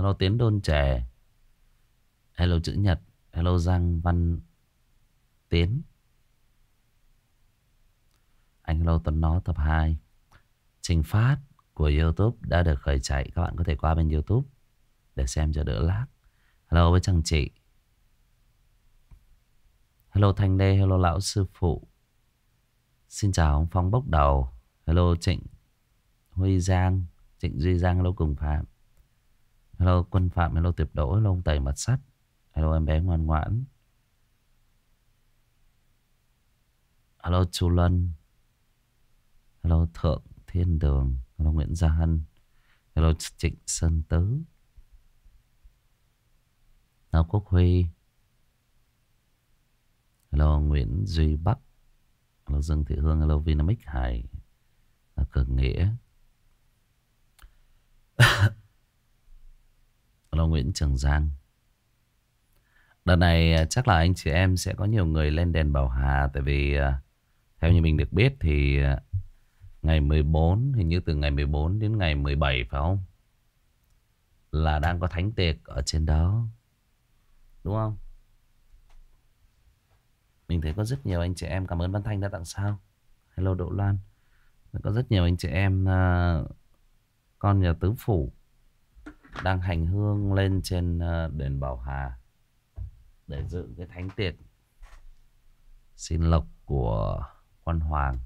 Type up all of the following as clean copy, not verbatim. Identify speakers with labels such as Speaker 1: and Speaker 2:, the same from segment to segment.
Speaker 1: Hello Tiến Đôn Trẻ. Hello chữ nhật. Hello Giang Văn Tiến. Anh hello Tuấn Nó tập 2. Trình phát của YouTube đã được khởi chạy. Các bạn có thể qua bên YouTube để xem cho đỡ lag. Hello với Trang Chị. Hello Thanh Lê. Hello Lão Sư Phụ. Xin chào ông Phong Bốc Đầu. Hello Trịnh Huy Giang. Trịnh Duy Giang. Hello Cùng Phạm. Hello Quân Phạm. Hello Tiệp Đỗ. Hello ông Tẩy Mặt Sắt. Hello em bé ngoan ngoãn. Hello Chu Lân. Hello Thượng Thiên Đường. Hello Nguyễn Gia Hân. Hello Trịnh Sơn Tứ. Hello Quốc Huy. Hello Nguyễn Duy Bắc. Hello Dương Thị Hương. Hello Vinamic Hải. Hello Cường Nghĩa. Hello Nguyễn Trường Giang. Đợt này chắc là anh chị em sẽ có nhiều người lên đền Bảo Hà. Tại vì theo như mình được biết thì ngày 14, hình như từ ngày 14 đến ngày 17 phải không? Là đang có thánh tiệc ở trên đó. Đúng không? Mình thấy có rất nhiều anh chị em. Cảm ơn Văn Thanh đã tặng sao. Hello Đỗ Loan. Có rất nhiều anh chị em con nhà tứ phủ đang hành hương lên trên đền Bảo Hà để dự cái thánh tiệc xin lộc của quan hoàng.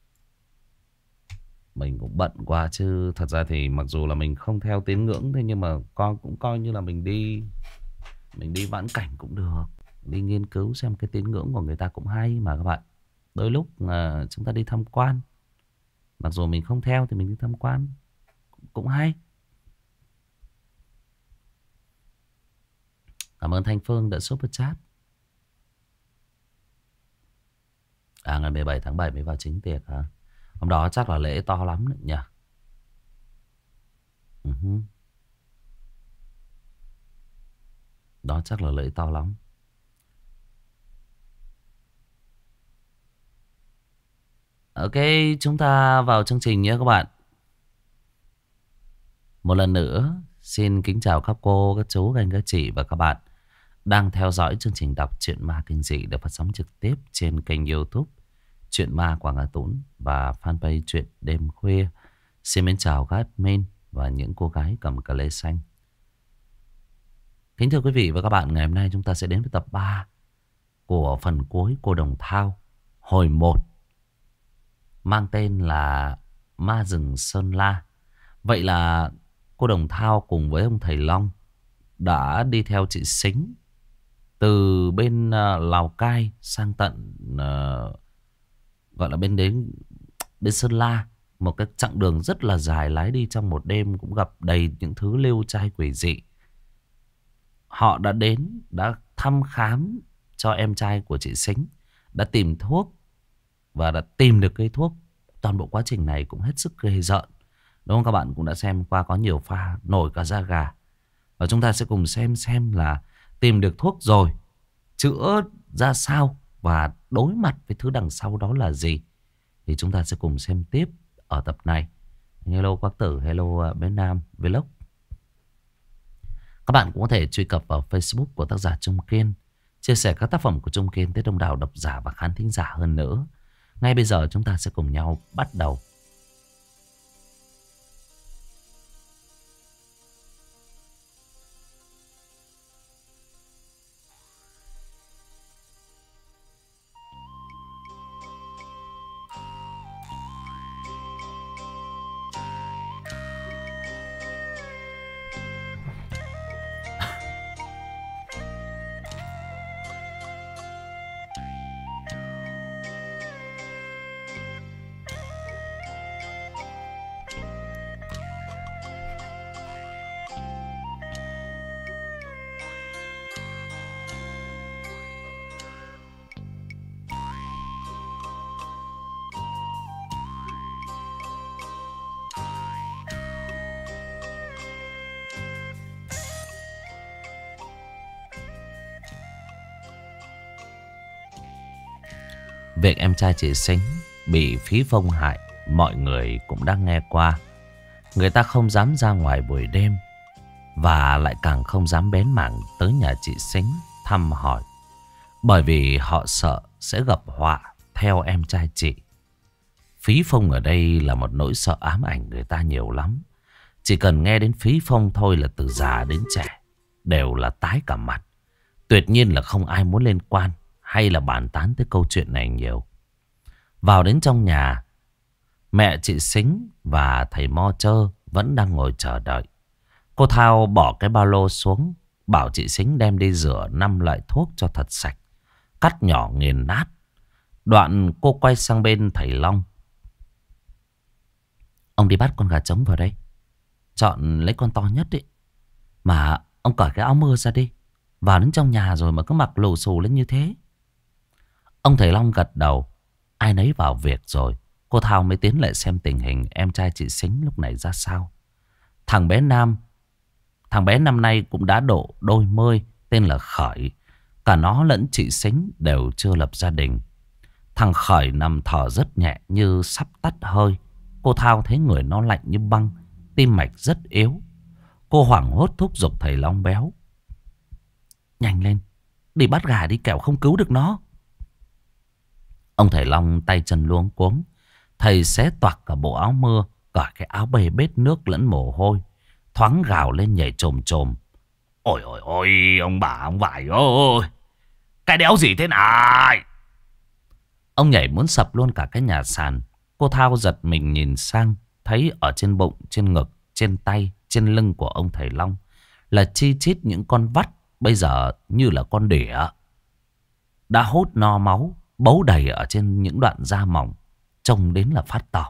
Speaker 1: Mình cũng bận quá chứ thật ra thì mặc dù là mình không theo tín ngưỡng, thế nhưng mà con cũng coi như là mình đi vãn cảnh cũng được, đi nghiên cứu xem cái tín ngưỡng của người ta cũng hay mà các bạn. Đôi lúc chúng ta đi tham quan, mặc dù mình không theo thì mình đi tham quan cũng hay. Cảm ơn Thanh Phương đã super chat. Ngày 17 tháng 7 mới vào chính tiệc hả? Hôm đó chắc là lễ to lắm đấy nhỉ. Đó chắc là lễ to lắm. Ok, chúng ta vào chương trình nhé các bạn. Một lần nữa, xin kính chào các cô, các chú, các anh, các chị và các bạn đang theo dõi chương trình đọc truyện ma kinh dị được phát sóng trực tiếp trên kênh YouTube Truyện Ma Quảng Hà Tũng và fanpage Truyện Đêm Khuya. Xin mến chào các admin và những cô gái cầm cà lê xanh. Kính thưa quý vị và các bạn, ngày hôm nay chúng ta sẽ đến với tập 3 của phần cuối Cô Đồng Thao hồi 1, mang tên là Ma Rừng Sơn La. Vậy là cô Đồng Thao cùng với ông thầy Long đã đi theo chị Sính từ bên Lào Cai sang tận gọi là bên Sơn La. Một cái chặng đường rất là dài, lái đi trong một đêm cũng gặp đầy những thứ liêu trai quỷ dị. Họ đã đến, đã thăm khám cho em trai của chị Sính, đã tìm thuốc và đã tìm được cây thuốc. Toàn bộ quá trình này cũng hết sức ghê rợn. Đúng không? Các bạn cũng đã xem qua, có nhiều pha nổi cả da gà. Và chúng ta sẽ cùng xem là tìm được thuốc rồi, chữa ra sao và đối mặt với thứ đằng sau đó là gì. Thì chúng ta sẽ cùng xem tiếp ở tập này. Hello Quang Tử, hello Bé Nam Vlog. Các bạn cũng có thể truy cập vào Facebook của tác giả Trung Kiên, chia sẻ các tác phẩm của Trung Kiên tới đông đảo độc giả và khán thính giả hơn nữa. Ngay bây giờ chúng ta sẽ cùng nhau bắt đầu. Việc em trai chị Sính bị Phí Phong hại, mọi người cũng đang nghe qua. Người ta không dám ra ngoài buổi đêm, và lại càng không dám bén mảng tới nhà chị Sính thăm hỏi. Bởi vì họ sợ sẽ gặp họa theo em trai chị. Phí Phong ở đây là một nỗi sợ ám ảnh người ta nhiều lắm. Chỉ cần nghe đến Phí Phong thôi là từ già đến trẻ đều là tái cả mặt. Tuyệt nhiên là không ai muốn liên quan hay là bàn tán tới câu chuyện này nhiều. Vào đến trong nhà, mẹ chị Sính và thầy Mo Chơ vẫn đang ngồi chờ đợi. Cô Thao bỏ cái ba lô xuống, bảo chị Sính đem đi rửa 5 loại thuốc cho thật sạch, cắt nhỏ nghiền nát. Đoạn cô quay sang bên thầy Long. Ông đi bắt con gà trống vào đây, chọn lấy con to nhất ý. Mà ông cởi cái áo mưa ra đi. Vào đến trong nhà rồi mà cứ mặc lù xù lên như thế. Ông thầy Long gật đầu. Ai nấy vào việc rồi. Cô Thao mới tiến lại xem tình hình em trai chị Sính lúc này ra sao. Thằng bé năm nay cũng đã độ đôi mươi, tên là Khởi. Cả nó lẫn chị Sính đều chưa lập gia đình. Thằng Khởi nằm thở rất nhẹ như sắp tắt hơi. Cô Thao thấy người nó lạnh như băng, tim mạch rất yếu. Cô hoảng hốt thúc giục thầy Long béo. Nhanh lên, đi bắt gà đi, kẻo không cứu được nó. Ông thầy Long tay chân luống cuống. Thầy xé toạc cả bộ áo mưa, cả cái áo bê bết nước lẫn mồ hôi, thoáng gào lên nhảy chồm chồm. Ôi ôi ôi, ông bà ông vải ơi, cái đéo gì thế này. Ông nhảy muốn sập luôn cả cái nhà sàn. Cô Thao giật mình nhìn sang, thấy ở trên bụng, trên ngực, trên tay, trên lưng của ông thầy Long là chi chít những con vắt, bây giờ như là con đỉa, đã hút no máu, bấu đầy ở trên những đoạn da mỏng, trông đến là phát tỏ.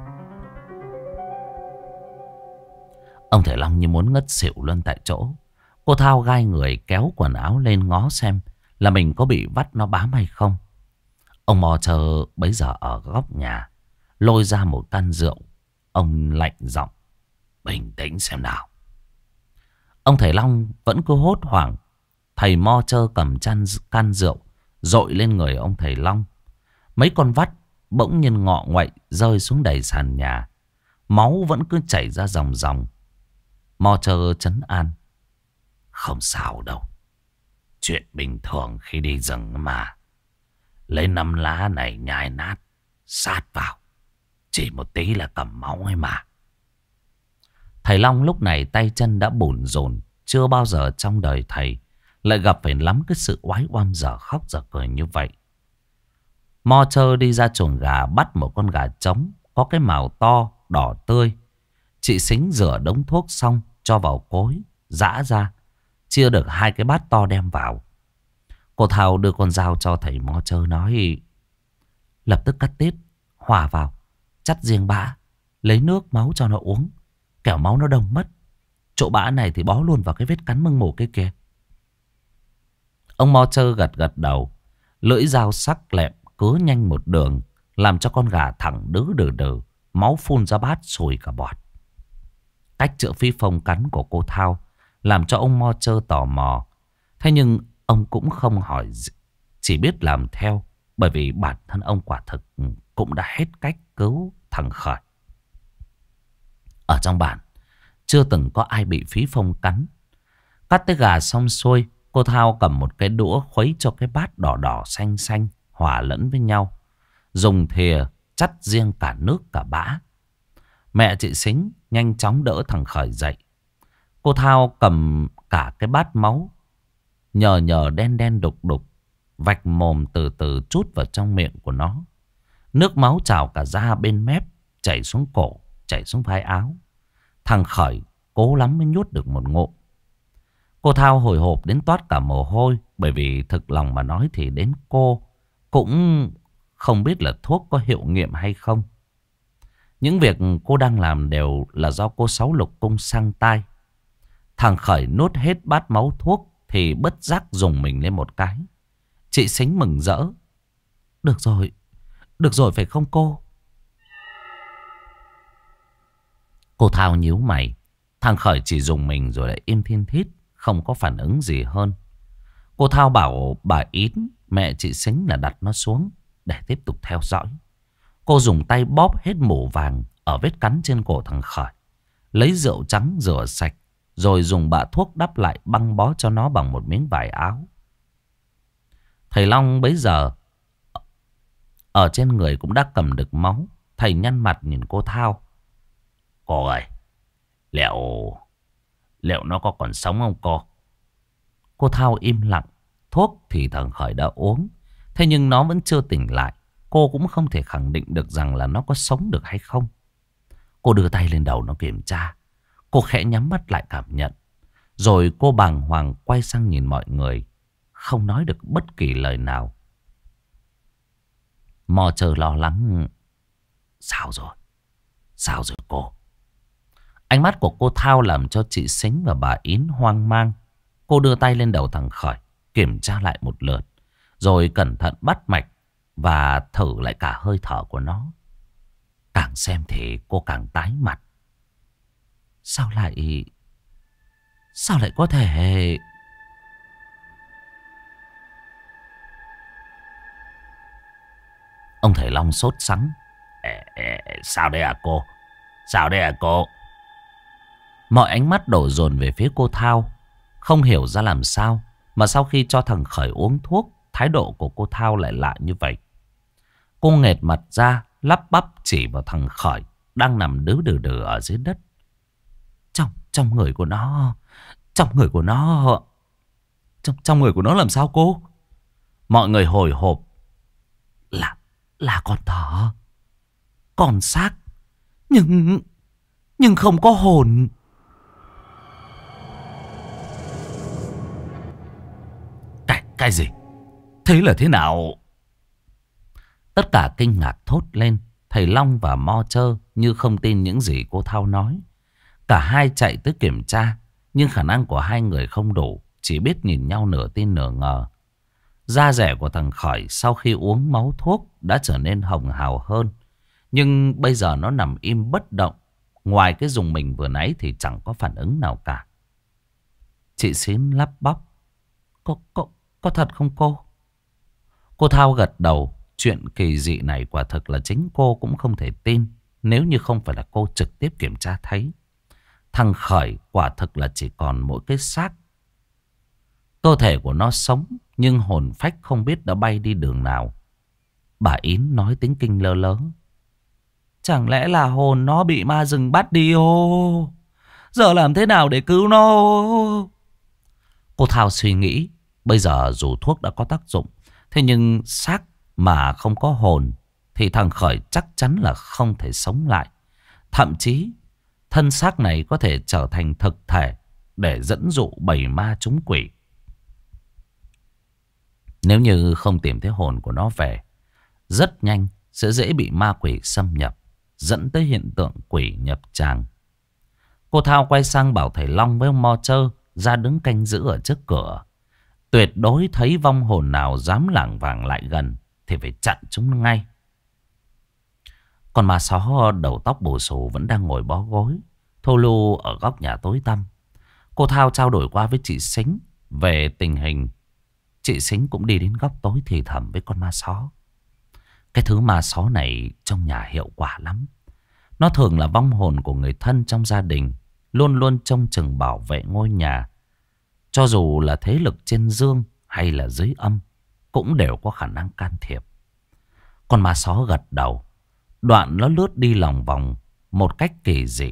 Speaker 1: Ông thầy Long như muốn ngất xỉu luôn tại chỗ. Cô Thao gai người kéo quần áo lên ngó xem là mình có bị vắt nó bám hay không. Ông Mò Chờ bấy giờ ở góc nhà lôi ra một can rượu. Ông lạnh giọng. Bình tĩnh xem nào. Ông thầy Long vẫn cứ hốt hoảng. Thầy Mo Chơ cầm can rượu dội lên người ông thầy Long. Mấy con vắt bỗng nhiên ngọ nguậy rơi xuống đầy sàn nhà. Máu vẫn cứ chảy ra ròng ròng. Mo Chơ trấn an. Không sao đâu. Chuyện bình thường khi đi rừng mà. Lấy 5 lá này nhai nát, sát vào, chỉ một tí là cầm máu ấy mà. Thầy Long lúc này tay chân đã bủn rủn. Chưa bao giờ trong đời thầy lại gặp phải lắm cái sự oái oăm dở khóc dở cười như vậy. Mo Chơ đi ra chuồng gà bắt một con gà trống có cái mào to, đỏ tươi. Chị Sính rửa đống thuốc xong cho vào cối, giã ra, chia được 2 cái bát to đem vào. Cô Thao đưa con dao cho thầy Mo Chơ nói. Lập tức cắt tiết, hòa vào, chắt riêng bã, lấy nước máu cho nó uống, kẻo máu nó đông mất. Chỗ bã này thì bó luôn vào cái vết cắn mưng mủ kia kìa. Ông Mo Chơ gật gật đầu. Lưỡi dao sắc lẹm cứ nhanh một đường, làm cho con gà thẳng đứ đừ đừ, máu phun ra bát sùi cả bọt. Cách chữa Phí Phong cắn của cô Thao làm cho ông Mo Chơ tò mò. Thế nhưng ông cũng không hỏi gì, chỉ biết làm theo. Bởi vì bản thân ông quả thực cũng đã hết cách cứu thằng Khởi. Ở trong bản chưa từng có ai bị Phí Phong cắn. Cắt tới gà xong xuôi, cô Thao cầm một cái đũa khuấy cho cái bát đỏ đỏ xanh xanh hòa lẫn với nhau. Dùng thìa chắt riêng cả nước cả bã. Mẹ chị Sính nhanh chóng đỡ thằng Khởi dậy. Cô Thao cầm cả cái bát máu nhờ đen đen đục đục, vạch mồm từ từ trút vào trong miệng của nó. Nước máu trào cả ra bên mép, chảy xuống cổ, chảy xuống vai áo. Thằng Khởi cố lắm mới nhốt được một ngụm. Cô Thao hồi hộp đến toát cả mồ hôi. Bởi vì thực lòng mà nói thì đến cô cũng không biết là thuốc có hiệu nghiệm hay không. Những việc cô đang làm đều là do cô Sáu Lục Cung sang tai. Thằng Khởi nuốt hết bát máu thuốc thì bất giác dùng mình lên một cái. Chị Sính mừng rỡ. Được rồi phải không cô? Cô Thao nhíu mày. Thằng Khởi chỉ dùng mình rồi lại im thiên thít, không có phản ứng gì hơn. Cô Thao bảo bà Ín, mẹ chị Sính, là đặt nó xuống để tiếp tục theo dõi. Cô dùng tay bóp hết mủ vàng ở vết cắn trên cổ thằng Khởi, lấy rượu trắng rửa sạch, rồi dùng bạ thuốc đắp lại, băng bó cho nó bằng một miếng vải áo. Thầy Long bấy giờ ở trên người cũng đã cầm được máu. Thầy nhăn mặt nhìn cô Thao. Cô ơi, liệu nó có còn sống không cô? Cô Thao im lặng. Thuốc thì thằng Khởi đã uống, thế nhưng nó vẫn chưa tỉnh lại. Cô cũng không thể khẳng định được rằng là nó có sống được hay không. Cô đưa tay lên đầu nó kiểm tra. Cô khẽ nhắm mắt lại cảm nhận. Rồi cô bàng hoàng quay sang nhìn mọi người, không nói được bất kỳ lời nào. Mò chờ lo lắng. Sao rồi? Sao rồi cô? Ánh mắt của cô Thao làm cho chị Sính và bà Yến hoang mang. Cô đưa tay lên đầu thằng Khởi, kiểm tra lại một lượt, rồi cẩn thận bắt mạch và thử lại cả hơi thở của nó. Càng xem thì cô càng tái mặt. Sao lại có thể... Ông thầy Long sốt sắng. Sao đây à cô? Sao đây à cô? Mọi ánh mắt đổ dồn về phía cô Thao. Không hiểu ra làm sao mà sau khi cho thằng Khởi uống thuốc, thái độ của cô Thao lại lạ như vậy. Cô nghệt mặt ra, lắp bắp chỉ vào thằng Khởi đang nằm đứ đừ đừ ở dưới đất. Trong người của nó... Trong người của nó làm sao cô? Mọi người hồi hộp. Là con thỏ, con xác, nhưng không có hồn. Cái gì? Thế là thế nào? Tất cả kinh ngạc thốt lên. Thầy Long và Mo Chơ như không tin những gì cô Thao nói. Cả hai chạy tới kiểm tra, nhưng khả năng của hai người không đủ, chỉ biết nhìn nhau nửa tin nửa ngờ. Da rẻ của thằng Khởi sau khi uống máu thuốc đã trở nên hồng hào hơn. Nhưng bây giờ nó nằm im bất động. Ngoài cái dùng mình vừa nãy thì chẳng có phản ứng nào cả. Chị Xín lắp bắp. Có thật không cô? Cô Thao gật đầu. Chuyện kỳ dị này quả thực là chính cô cũng không thể tin, nếu như không phải là cô trực tiếp kiểm tra thấy. Thằng Khởi quả thực là chỉ còn mỗi cái xác. Cơ thể của nó sống, nhưng hồn phách không biết đã bay đi đường nào. Bà Yến nói tính kinh lơ lớ. Chẳng lẽ là hồn nó bị ma rừng bắt đi ô? Giờ làm thế nào để cứu nó? Cô Thao suy nghĩ. Bây giờ dù thuốc đã có tác dụng, thế nhưng xác mà không có hồn thì thằng Khởi chắc chắn là không thể sống lại. Thậm chí thân xác này có thể trở thành thực thể để dẫn dụ bầy ma trúng quỷ. Nếu như không tìm thấy hồn của nó về, rất nhanh sẽ dễ bị ma quỷ xâm nhập, dẫn tới hiện tượng quỷ nhập tràng. Cô Thao quay sang bảo thầy Long với ông Mo Chơ ra đứng canh giữ ở trước cửa. Tuyệt đối thấy vong hồn nào dám lảng vảng lại gần thì phải chặn chúng ngay. Còn ma só đầu tóc bù xù vẫn đang ngồi bó gối thô lù ở góc nhà tối tăm. Cô Thao trao đổi qua với chị Sính về tình hình. Chị Sính cũng đi đến góc tối thì thầm với con ma só. Cái thứ ma só này trong nhà hiệu quả lắm. Nó thường là vong hồn của người thân trong gia đình, luôn luôn trông chừng bảo vệ ngôi nhà. Cho dù là thế lực trên dương hay là dưới âm, cũng đều có khả năng can thiệp. Con ma só gật đầu. Đoạn nó lướt đi lòng vòng một cách kỳ dị.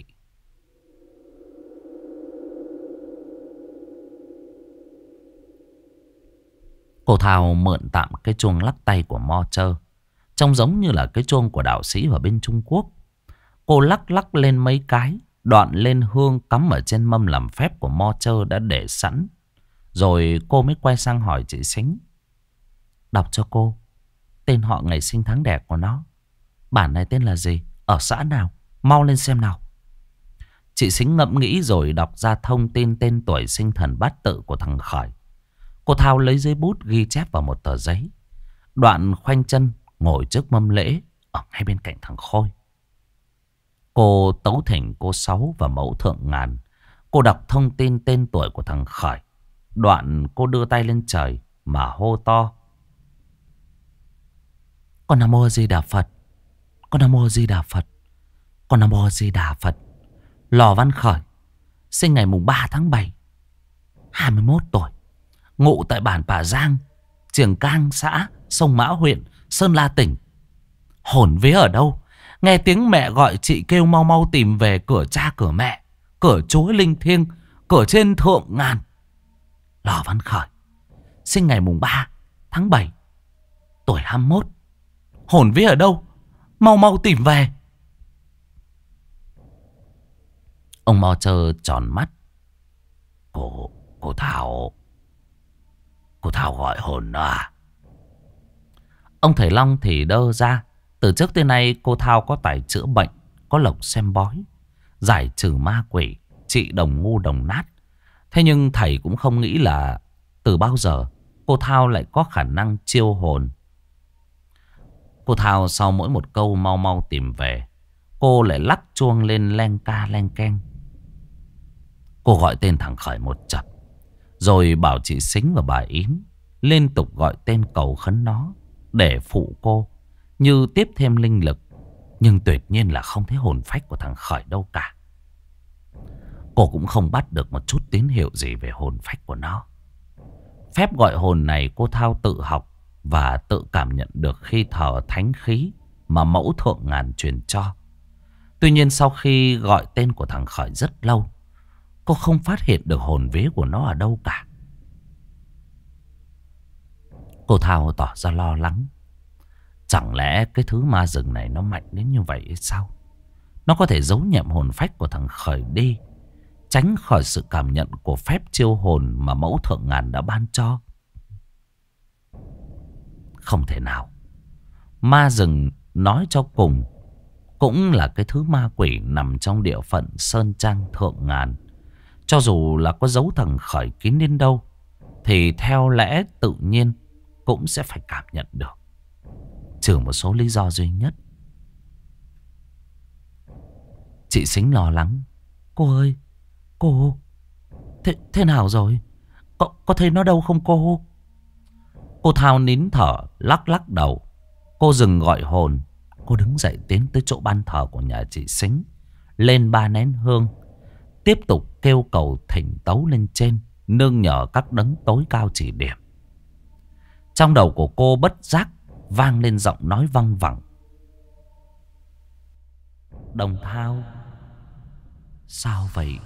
Speaker 1: Cô Thao mượn tạm cái chuông lắc tay của Mo Chơ, trông giống như là cái chuông của đạo sĩ ở bên Trung Quốc. Cô lắc lắc lên mấy cái, đoạn lên hương cắm ở trên mâm làm phép của Mo Chơ đã để sẵn. Rồi cô mới quay sang hỏi chị Sính. Đọc cho cô tên họ, ngày sinh tháng đẻ của nó. Bản này tên là gì? Ở xã nào? Mau lên xem nào. Chị Sính ngẫm nghĩ rồi đọc ra thông tin tên tuổi sinh thần bát tự của thằng Khởi. Cô Thao lấy giấy bút ghi chép vào một tờ giấy. Đoạn khoanh chân ngồi trước mâm lễ ở ngay bên cạnh thằng Khôi. Cô tấu thỉnh cô Sáu và mẫu thượng ngàn. Cô đọc thông tin tên tuổi của thằng Khởi. Đoạn cô đưa tay lên trời mà hô to. Con Nam Mô Di Đà Phật. Con Nam Mô Di Đà Phật. Con Nam Mô Di Đà Phật. Lò Văn Khởi, sinh ngày mùng 3 tháng 7, 21 tuổi, ngụ tại bản Pà Giang, Triềng Cang, xã Sông Mã, huyện Sơn La, tỉnh. Hồn vía ở đâu? Nghe tiếng mẹ gọi chị kêu mau mau tìm về cửa cha cửa mẹ, cửa Chúa linh thiêng, cửa trên thượng ngàn. Lò Văn Khởi sinh ngày mùng 3 tháng 7, tuổi 21. Hồn vía ở đâu? Mau mau tìm về. Ông Mo Trơ tròn mắt. Cô Thảo gọi hồn à? Ông thầy Long thì đơ ra. Từ trước tới nay cô Thao có tài chữa bệnh, có lộc xem bói, giải trừ ma quỷ, trị đồng ngu đồng nát. Thế nhưng thầy cũng không nghĩ là từ bao giờ cô Thao lại có khả năng chiêu hồn. Cô Thao sau mỗi một câu mau mau tìm về, cô lại lắc chuông lên len ca len keng. Cô gọi tên thằng Khởi một chập, rồi bảo chị Sính và bà Yến liên tục gọi tên cầu khấn nó để phụ cô, như tiếp thêm linh lực. Nhưng tuyệt nhiên là không thấy hồn phách của thằng Khởi đâu cả. Cô cũng không bắt được một chút tín hiệu gì về hồn phách của nó. Phép gọi hồn này cô Thao tự học và tự cảm nhận được khi thờ thánh khí mà mẫu thượng ngàn truyền cho. Tuy nhiên sau khi gọi tên của thằng Khởi rất lâu, cô không phát hiện được hồn vía của nó ở đâu cả. Cô Thao tỏ ra lo lắng. Chẳng lẽ cái thứ ma rừng này nó mạnh đến như vậy hay sao? Nó có thể giấu nhẹm hồn phách của thằng Khởi đi, tránh khỏi sự cảm nhận của phép chiêu hồn mà mẫu thượng ngàn đã ban cho. Không thể nào. Ma rừng nói cho cùng cũng là cái thứ ma quỷ nằm trong địa phận Sơn Trang thượng ngàn. Cho dù là có giấu thằng Khởi kín đến đâu, thì theo lẽ tự nhiên cũng sẽ phải cảm nhận được. Trừ một số lý do duy nhất. Chị Sính lo lắng. Cô ơi, cô Thế nào rồi? Có thấy nó đâu không cô? Cô Thao nín thở lắc lắc đầu. Cô dừng gọi hồn. Cô đứng dậy tiến tới chỗ ban thờ của nhà chị Sính, lên 3 nén hương, tiếp tục kêu cầu thỉnh tấu lên trên, nương nhờ các đấng tối cao chỉ điểm. Trong đầu của cô bất giác vang lên giọng nói văng vẳng. Đồng Thao, sao vậy?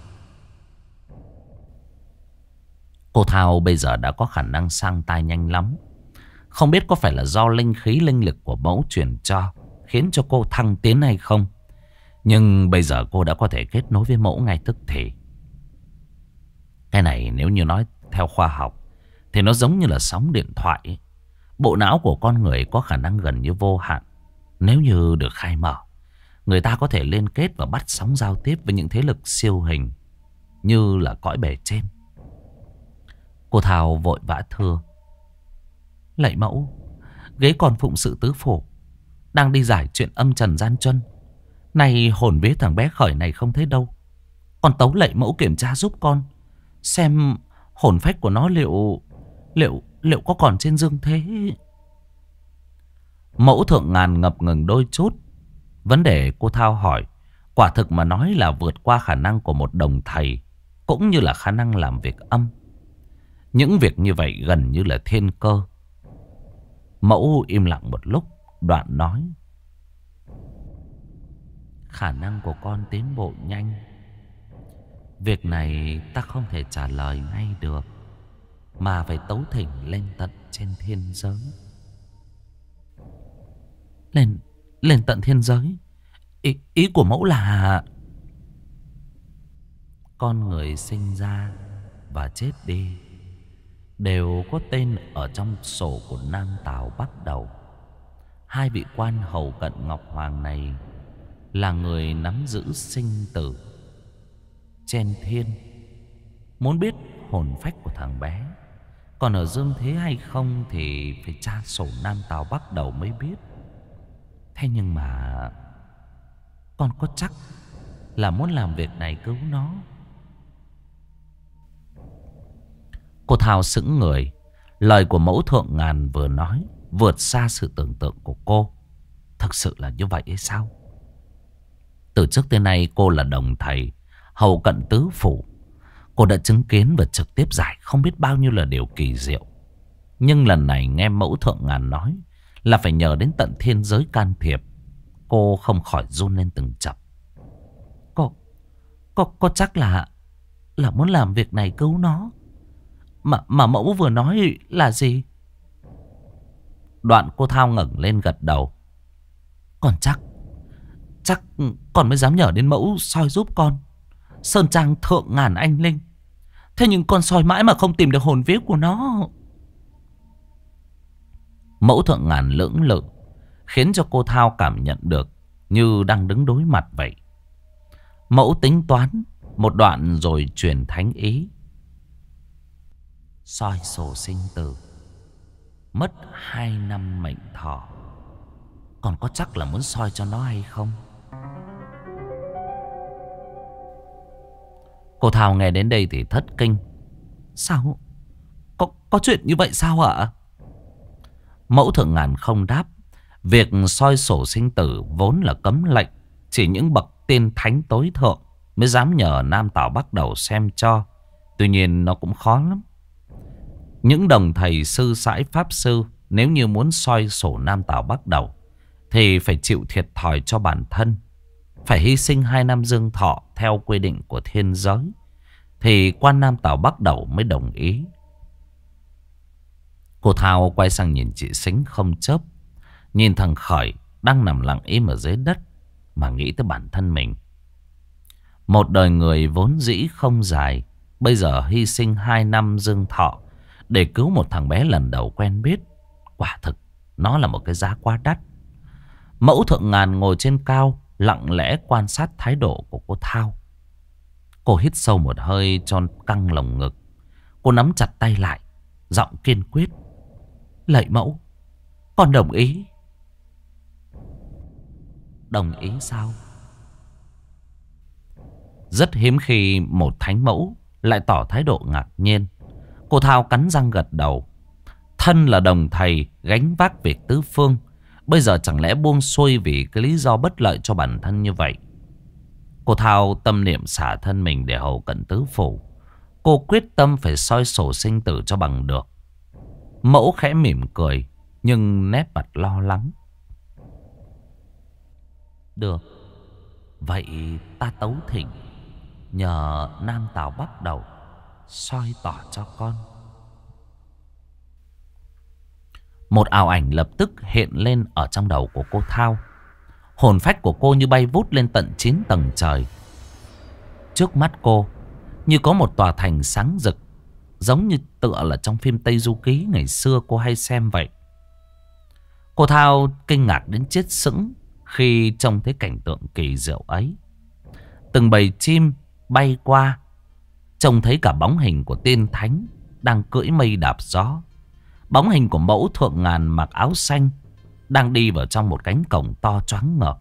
Speaker 1: Cô Thao bây giờ đã có khả năng sang tai nhanh lắm. Không biết có phải là do linh khí linh lực của mẫu truyền cho khiến cho cô thăng tiến hay không. Nhưng bây giờ cô đã có thể kết nối với mẫu ngay tức thì. Cái này nếu như nói theo khoa học thì nó giống như là sóng điện thoại ấy. Bộ não của con người có khả năng gần như vô hạn. Nếu như được khai mở, người ta có thể liên kết và bắt sóng giao tiếp với những thế lực siêu hình như là cõi bề trên. Cô Thao vội vã thưa. Lạy mẫu, ghế còn phụng sự tứ phủ, đang đi giải chuyện âm trần gian truân. Này hồn vía thằng bé Khởi này không thấy đâu. Con tấu lạy mẫu kiểm tra giúp con, xem hồn phách của nó liệu có còn trên dương thế. Mẫu thượng ngàn ngập ngừng đôi chút. Vấn đề cô Thao hỏi quả thực mà nói là vượt qua khả năng của một đồng thầy, cũng như là khả năng làm việc âm. Những việc như vậy gần như là thiên cơ. Mẫu im lặng một lúc, đoạn nói. Khả năng của con tiến bộ nhanh. Việc này ta không thể trả lời ngay được, mà phải tấu thỉnh lên tận trên thiên giới. Lên tận thiên giới? Ý của mẫu là con người sinh ra và chết đi đều có tên ở trong sổ của Nam Tào Bắc Đầu. Hai vị quan hầu cận Ngọc Hoàng này là người nắm giữ sinh tử trên thiên. Muốn biết hồn phách của thằng bé còn ở dương thế hay không thì phải tra sổ Nam Tào Bắc Đầu mới biết. Thế nhưng mà con có chắc là muốn làm việc này cứu nó? Cô Thao sững người. Lời của mẫu thượng ngàn vừa nói vượt xa sự tưởng tượng của cô. Thực sự là như vậy hay sao? Từ trước tới nay cô là đồng thầy, hầu cận tứ phủ, Cô đã chứng kiến và trực tiếp giải không biết bao nhiêu là điều kỳ diệu. Nhưng lần này nghe mẫu thượng ngàn nói là phải nhờ đến tận thiên giới can thiệp, cô không khỏi run lên từng chập. Cô chắc là muốn làm việc này cứu nó. Mà mẫu vừa nói là gì? Đoạn cô Thao ngẩng lên gật đầu. Còn chắc con mới dám nhờ đến mẫu soi giúp con. Sơn trang thượng ngàn anh linh. Thế nhưng con soi mãi mà không tìm được hồn vía của nó. Mẫu thượng ngàn lưỡng lự, khiến cho cô Thao cảm nhận được như đang đứng đối mặt vậy. Mẫu tính toán một đoạn rồi truyền thánh ý. Soi sổ sinh tử, mất 2 năm mệnh thọ. Còn có chắc là muốn soi cho nó hay không? Cô Thao nghe đến đây thì thất kinh. Sao? Có chuyện như vậy sao ạ? Mẫu thượng ngàn không đáp. Việc soi sổ sinh tử vốn là cấm lệnh. Chỉ những bậc tiên thánh tối thượng mới dám nhờ Nam Tào Bắc Đầu xem cho. Tuy nhiên nó cũng khó lắm. Những đồng thầy sư sãi pháp sư nếu như muốn soi sổ Nam Tào Bắc Đầu thì phải chịu thiệt thòi cho bản thân. Phải hy sinh 2 năm dương thọ theo quy định của thiên giới thì quan Nam Tào Bắc Đầu mới đồng ý. Cô Thao quay sang nhìn chị Sính không chớp. Nhìn thằng Khởi đang nằm lặng im ở dưới đất mà nghĩ tới bản thân mình. Một đời người vốn dĩ không dài, bây giờ hy sinh 2 năm dương thọ để cứu một thằng bé lần đầu quen biết. Quả thực nó là một cái giá quá đắt. Mẫu thượng ngàn ngồi trên cao, lặng lẽ quan sát thái độ của cô Thao. Cô hít sâu một hơi cho căng lồng ngực. Cô nắm chặt tay lại, giọng kiên quyết. Lạy mẫu, con đồng ý. Đồng ý sao? Rất hiếm khi một thánh mẫu lại tỏ thái độ ngạc nhiên. Cô Thao cắn răng gật đầu. Thân là đồng thầy gánh vác việc tứ phương, bây giờ chẳng lẽ buông xuôi vì cái lý do bất lợi cho bản thân như vậy. Cô Thao tâm niệm xả thân mình để hầu cận tứ phủ. Cô quyết tâm phải soi sổ sinh tử cho bằng được. Mẫu khẽ mỉm cười nhưng nét mặt lo lắng. Được, vậy ta tấu thỉnh nhờ Nam Tào Bắc Đầu soi tỏ cho con. Một ảo ảnh lập tức hiện lên ở trong đầu của cô Thao. Hồn phách của cô như bay vút lên tận 9 tầng trời. Trước mắt cô như có một tòa thành sáng rực, giống như tựa là trong phim Tây Du Ký ngày xưa cô hay xem vậy. Cô Thao kinh ngạc đến chết sững khi trông thấy cảnh tượng kỳ diệu ấy. Từng bầy chim bay qua, trông thấy cả bóng hình của tiên thánh đang cưỡi mây đạp gió. Bóng hình của mẫu thượng ngàn mặc áo xanh đang đi vào trong một cánh cổng to choáng ngợp.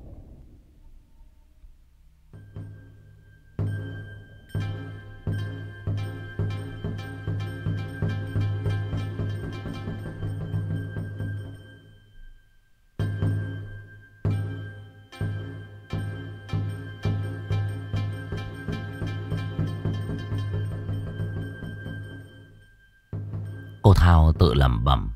Speaker 1: Cô Thao tự lẩm bẩm.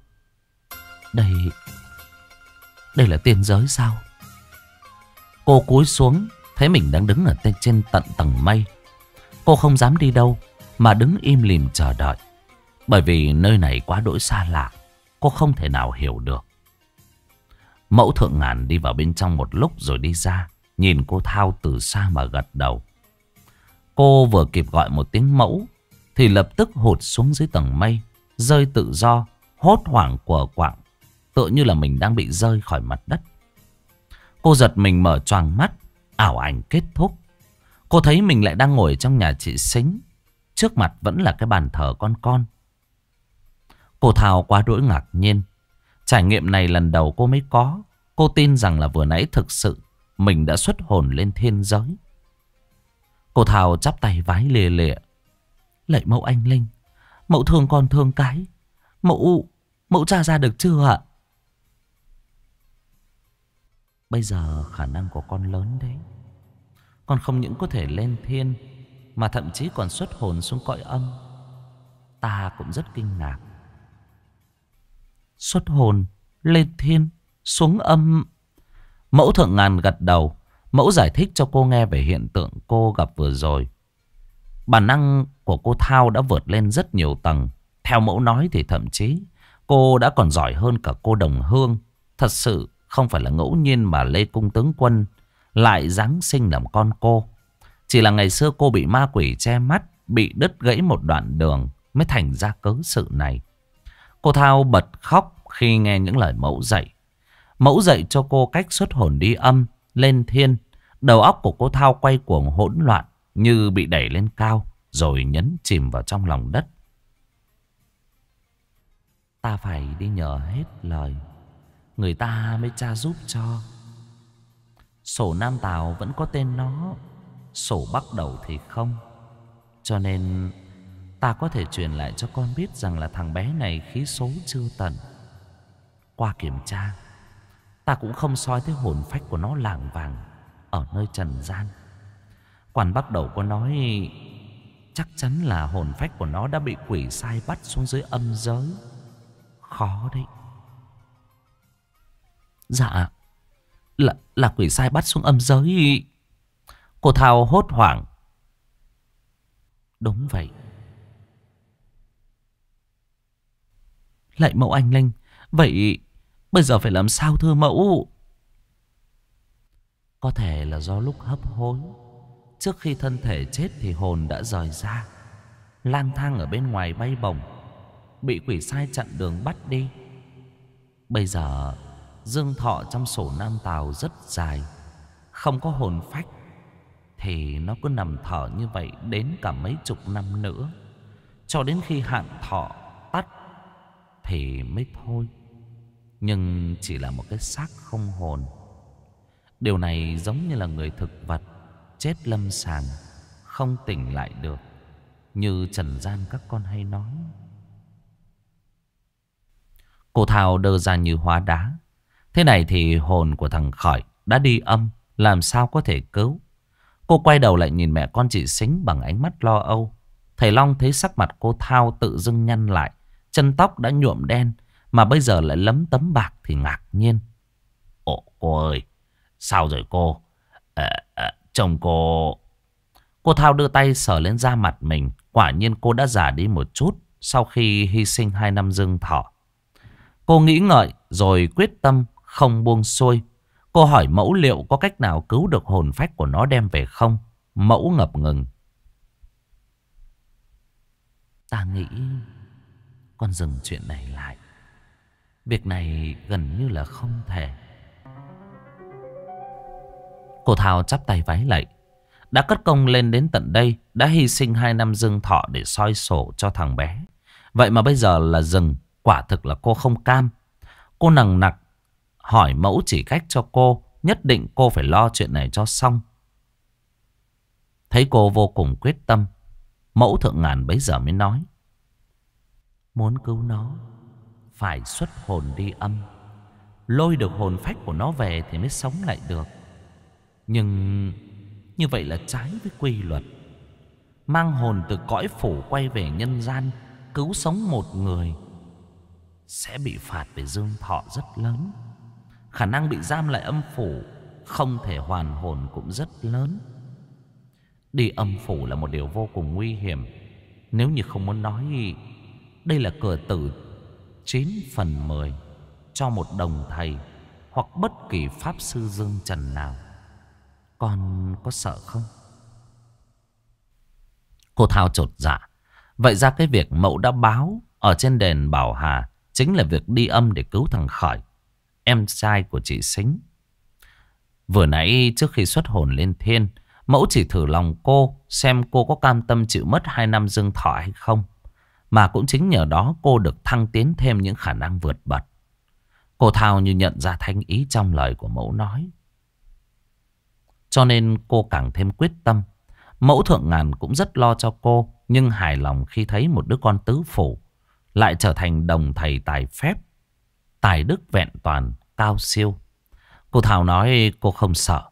Speaker 1: Đây là tiên giới sao? Cô cúi xuống thấy mình đang đứng ở trên tận tầng mây. Cô không dám đi đâu mà đứng im lìm chờ đợi. Bởi vì nơi này quá đỗi xa lạ, cô không thể nào hiểu được. Mẫu thượng ngàn đi vào bên trong một lúc rồi đi ra, nhìn cô Thao từ xa mà gật đầu. Cô vừa kịp gọi một tiếng mẫu thì lập tức hụt xuống dưới tầng mây, rơi tự do, hốt hoảng quờ quạng, tựa như là mình đang bị rơi khỏi mặt đất. Cô giật mình mở choàng mắt, ảo ảnh kết thúc. Cô thấy mình lại đang ngồi trong nhà chị Sính. Trước mặt vẫn là cái bàn thờ con. Cô Thao quá đỗi ngạc nhiên. Trải nghiệm này lần đầu cô mới có. Cô tin rằng là vừa nãy thực sự mình đã xuất hồn lên thiên giới. Cô Thao chắp tay vái lìa lịa. Lạy mẫu anh linh, mẫu thương con thương cái. Mẫu tra ra được chưa ạ? Bây giờ khả năng của con lớn đấy. Con không những có thể lên thiên mà thậm chí còn xuất hồn xuống cõi âm. Ta cũng rất kinh ngạc. Xuất hồn, lên thiên, xuống âm. Mẫu Thượng Ngàn gật đầu. Mẫu giải thích cho cô nghe về hiện tượng cô gặp vừa rồi. Bản năng của cô Thao đã vượt lên rất nhiều tầng. Theo mẫu nói thì thậm chí cô đã còn giỏi hơn cả cô Đồng Hương. Thật sự không phải là ngẫu nhiên mà Lê Cung tướng quân lại giáng sinh làm con cô. Chỉ là ngày xưa cô bị ma quỷ che mắt, bị đứt gãy một đoạn đường mới thành ra cớ sự này. Cô Thao bật khóc khi nghe những lời mẫu dạy. Mẫu dạy cho cô cách xuất hồn đi âm, lên thiên. Đầu óc của cô Thao quay cuồng hỗn loạn, như bị đẩy lên cao rồi nhấn chìm vào trong lòng đất. Ta phải đi nhờ hết lời, người ta mới tra giúp cho. Sổ Nam Tào vẫn có tên nó, sổ Bắc Đầu thì không. Cho nên ta có thể truyền lại cho con biết rằng là thằng bé này khí số chưa tận. Qua kiểm tra, ta cũng không soi thấy hồn phách của nó lảng vàng ở nơi trần gian. Quan Bắc Đầu có nói chắc chắn là hồn phách của nó đã bị quỷ sai bắt xuống dưới âm giới. Khó đấy. Dạ, là quỷ sai bắt xuống âm giới. Cô Thao hốt hoảng. Đúng vậy. Lạy mẫu anh Linh, vậy bây giờ phải làm sao thưa mẫu? Có thể là do lúc hấp hối, trước khi thân thể chết thì hồn đã rời ra, lang thang ở bên ngoài bay bổng, bị quỷ sai chặn đường bắt đi. Bây giờ dương thọ trong sổ Nam Tào rất dài, không có hồn phách, thì nó cứ nằm thở như vậy đến cả mấy chục năm nữa, cho đến khi hạn thọ tắt thì mới thôi. Nhưng chỉ là một cái xác không hồn. Điều này giống như là người thực vật chết lâm sàng, không tỉnh lại được, như trần gian các con hay nói. Cô Thao đơ ra như hóa đá. Thế này thì hồn của thằng Khởi đã đi âm, làm sao có thể cứu? Cô quay đầu lại nhìn mẹ con chị Sính bằng ánh mắt lo âu. Thầy Long thấy sắc mặt cô Thao tự dưng nhăn lại, chân tóc đã nhuộm đen mà bây giờ lại lấm tấm bạc thì ngạc nhiên. Ồ cô ơi, sao rồi cô? Chồng cô... Cô Thao đưa tay sờ lên da mặt mình. Quả nhiên cô đã già đi một chút sau khi hy sinh 2 năm dương thọ. Cô nghĩ ngợi rồi quyết tâm không buông xuôi. Cô hỏi mẫu liệu có cách nào cứu được hồn phách của nó đem về không? Mẫu ngập ngừng. Ta nghĩ con dừng chuyện này lại. Việc này gần như là không thể. Cô Thao chắp tay vái lạy. Đã cất công lên đến tận đây, đã hy sinh 2 năm dương thọ để soi sổ cho thằng bé. Vậy mà bây giờ là dừng. Quả thực là cô không cam. Cô nằng nặc hỏi mẫu chỉ cách cho cô. Nhất định cô phải lo chuyện này cho xong. Thấy cô vô cùng quyết tâm, mẫu Thượng Ngàn bấy giờ mới nói. Muốn cứu nó, phải xuất hồn đi âm, lôi được hồn phách của nó về thì mới sống lại được. Nhưng như vậy là trái với quy luật. Mang hồn từ cõi phủ quay về nhân gian, cứu sống một người, sẽ bị phạt về dương thọ rất lớn. Khả năng bị giam lại âm phủ, không thể hoàn hồn cũng rất lớn. Đi âm phủ là một điều vô cùng nguy hiểm. Nếu như không muốn nói, đây là cửa tử 9 phần 10 cho một đồng thầy hoặc bất kỳ pháp sư dương trần nào. Con có sợ không? Cô Thao chột dạ. Vậy ra cái việc mẫu đã báo ở trên đền Bảo Hà chính là việc đi âm để cứu thằng Khởi, em trai của chị Sính. Vừa nãy trước khi xuất hồn lên thiên, mẫu chỉ thử lòng cô xem cô có cam tâm chịu mất 2 năm dương thọ hay không. Mà cũng chính nhờ đó cô được thăng tiến thêm những khả năng vượt bật. Cô Thao như nhận ra thanh ý trong lời của mẫu nói, cho nên cô càng thêm quyết tâm. Mẫu Thượng Ngàn cũng rất lo cho cô, nhưng hài lòng khi thấy một đứa con tứ phủ lại trở thành đồng thầy tài phép, tài đức vẹn toàn, cao siêu. Cô Thảo nói cô không sợ.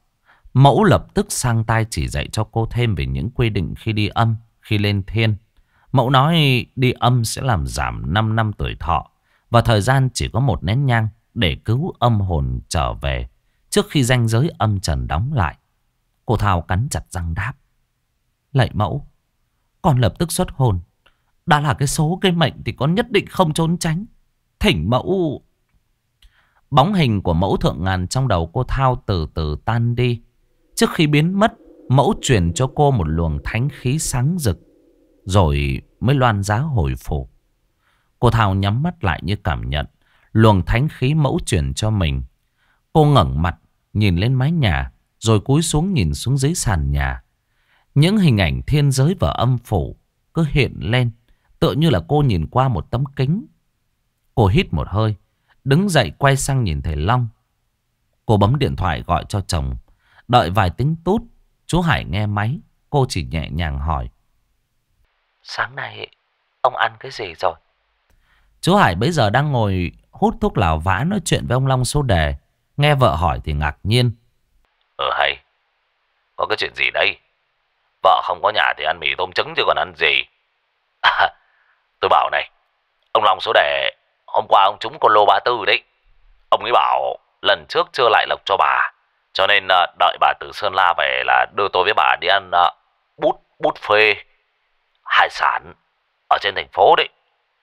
Speaker 1: Mẫu lập tức sang tai chỉ dạy cho cô thêm về những quy định khi đi âm, khi lên thiên. Mẫu nói đi âm sẽ làm giảm 5 năm tuổi thọ và thời gian chỉ có một nén nhang để cứu âm hồn trở về trước khi ranh giới âm trần đóng lại. Cô Thao cắn chặt răng đáp: lạy mẫu, con lập tức xuất hồn. Đã là cái số cái mệnh thì con nhất định không trốn tránh. Thỉnh mẫu. Bóng hình của mẫu thượng ngàn trong đầu cô Thao từ từ tan đi. Trước khi biến mất, mẫu truyền cho cô một luồng thánh khí sáng rực, rồi mới loan giá hồi phủ. Cô Thao nhắm mắt lại như cảm nhận luồng thánh khí mẫu truyền cho mình. Cô ngẩng mặt nhìn lên mái nhà, rồi cúi xuống nhìn xuống dưới sàn nhà. Những hình ảnh thiên giới và âm phủ cứ hiện lên, tựa như là cô nhìn qua một tấm kính. Cô hít một hơi, đứng dậy quay sang nhìn thầy Long. Cô bấm điện thoại gọi cho chồng. Đợi vài tiếng tút, chú Hải nghe máy. Cô chỉ nhẹ nhàng hỏi: sáng nay ông ăn cái gì rồi? Chú Hải bấy giờ đang ngồi hút thuốc lào vã nói chuyện với ông Long số đề. Nghe vợ hỏi thì ngạc nhiên:
Speaker 2: hay, có cái chuyện gì đây? Vợ không có nhà thì ăn mì tôm trứng chứ còn ăn gì. Tôi bảo này, ông Long số đề hôm qua ông trúng con lô 34 đấy. Ông ấy bảo lần trước chưa lại lộc cho bà, cho nên đợi bà từ Sơn La về là đưa tôi với bà đi ăn bút phê hải sản ở trên thành phố đấy.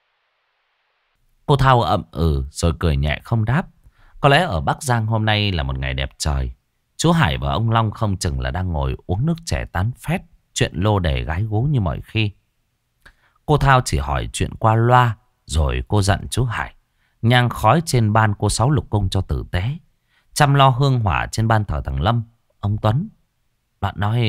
Speaker 1: Cô Thao ậm ừ rồi cười nhẹ không đáp. Có lẽ ở Bắc Giang hôm nay là một ngày đẹp trời. Chú Hải và ông Long không chừng là đang ngồi uống nước chè tán phét, chuyện lô đề gái gú như mọi khi. Cô Thao chỉ hỏi chuyện qua loa, rồi cô dặn chú Hải nhang khói trên ban cô Sáu Lục Cung cho tử tế, chăm lo hương hỏa trên ban thờ thằng Lâm, ông Tuấn. Bạn nói: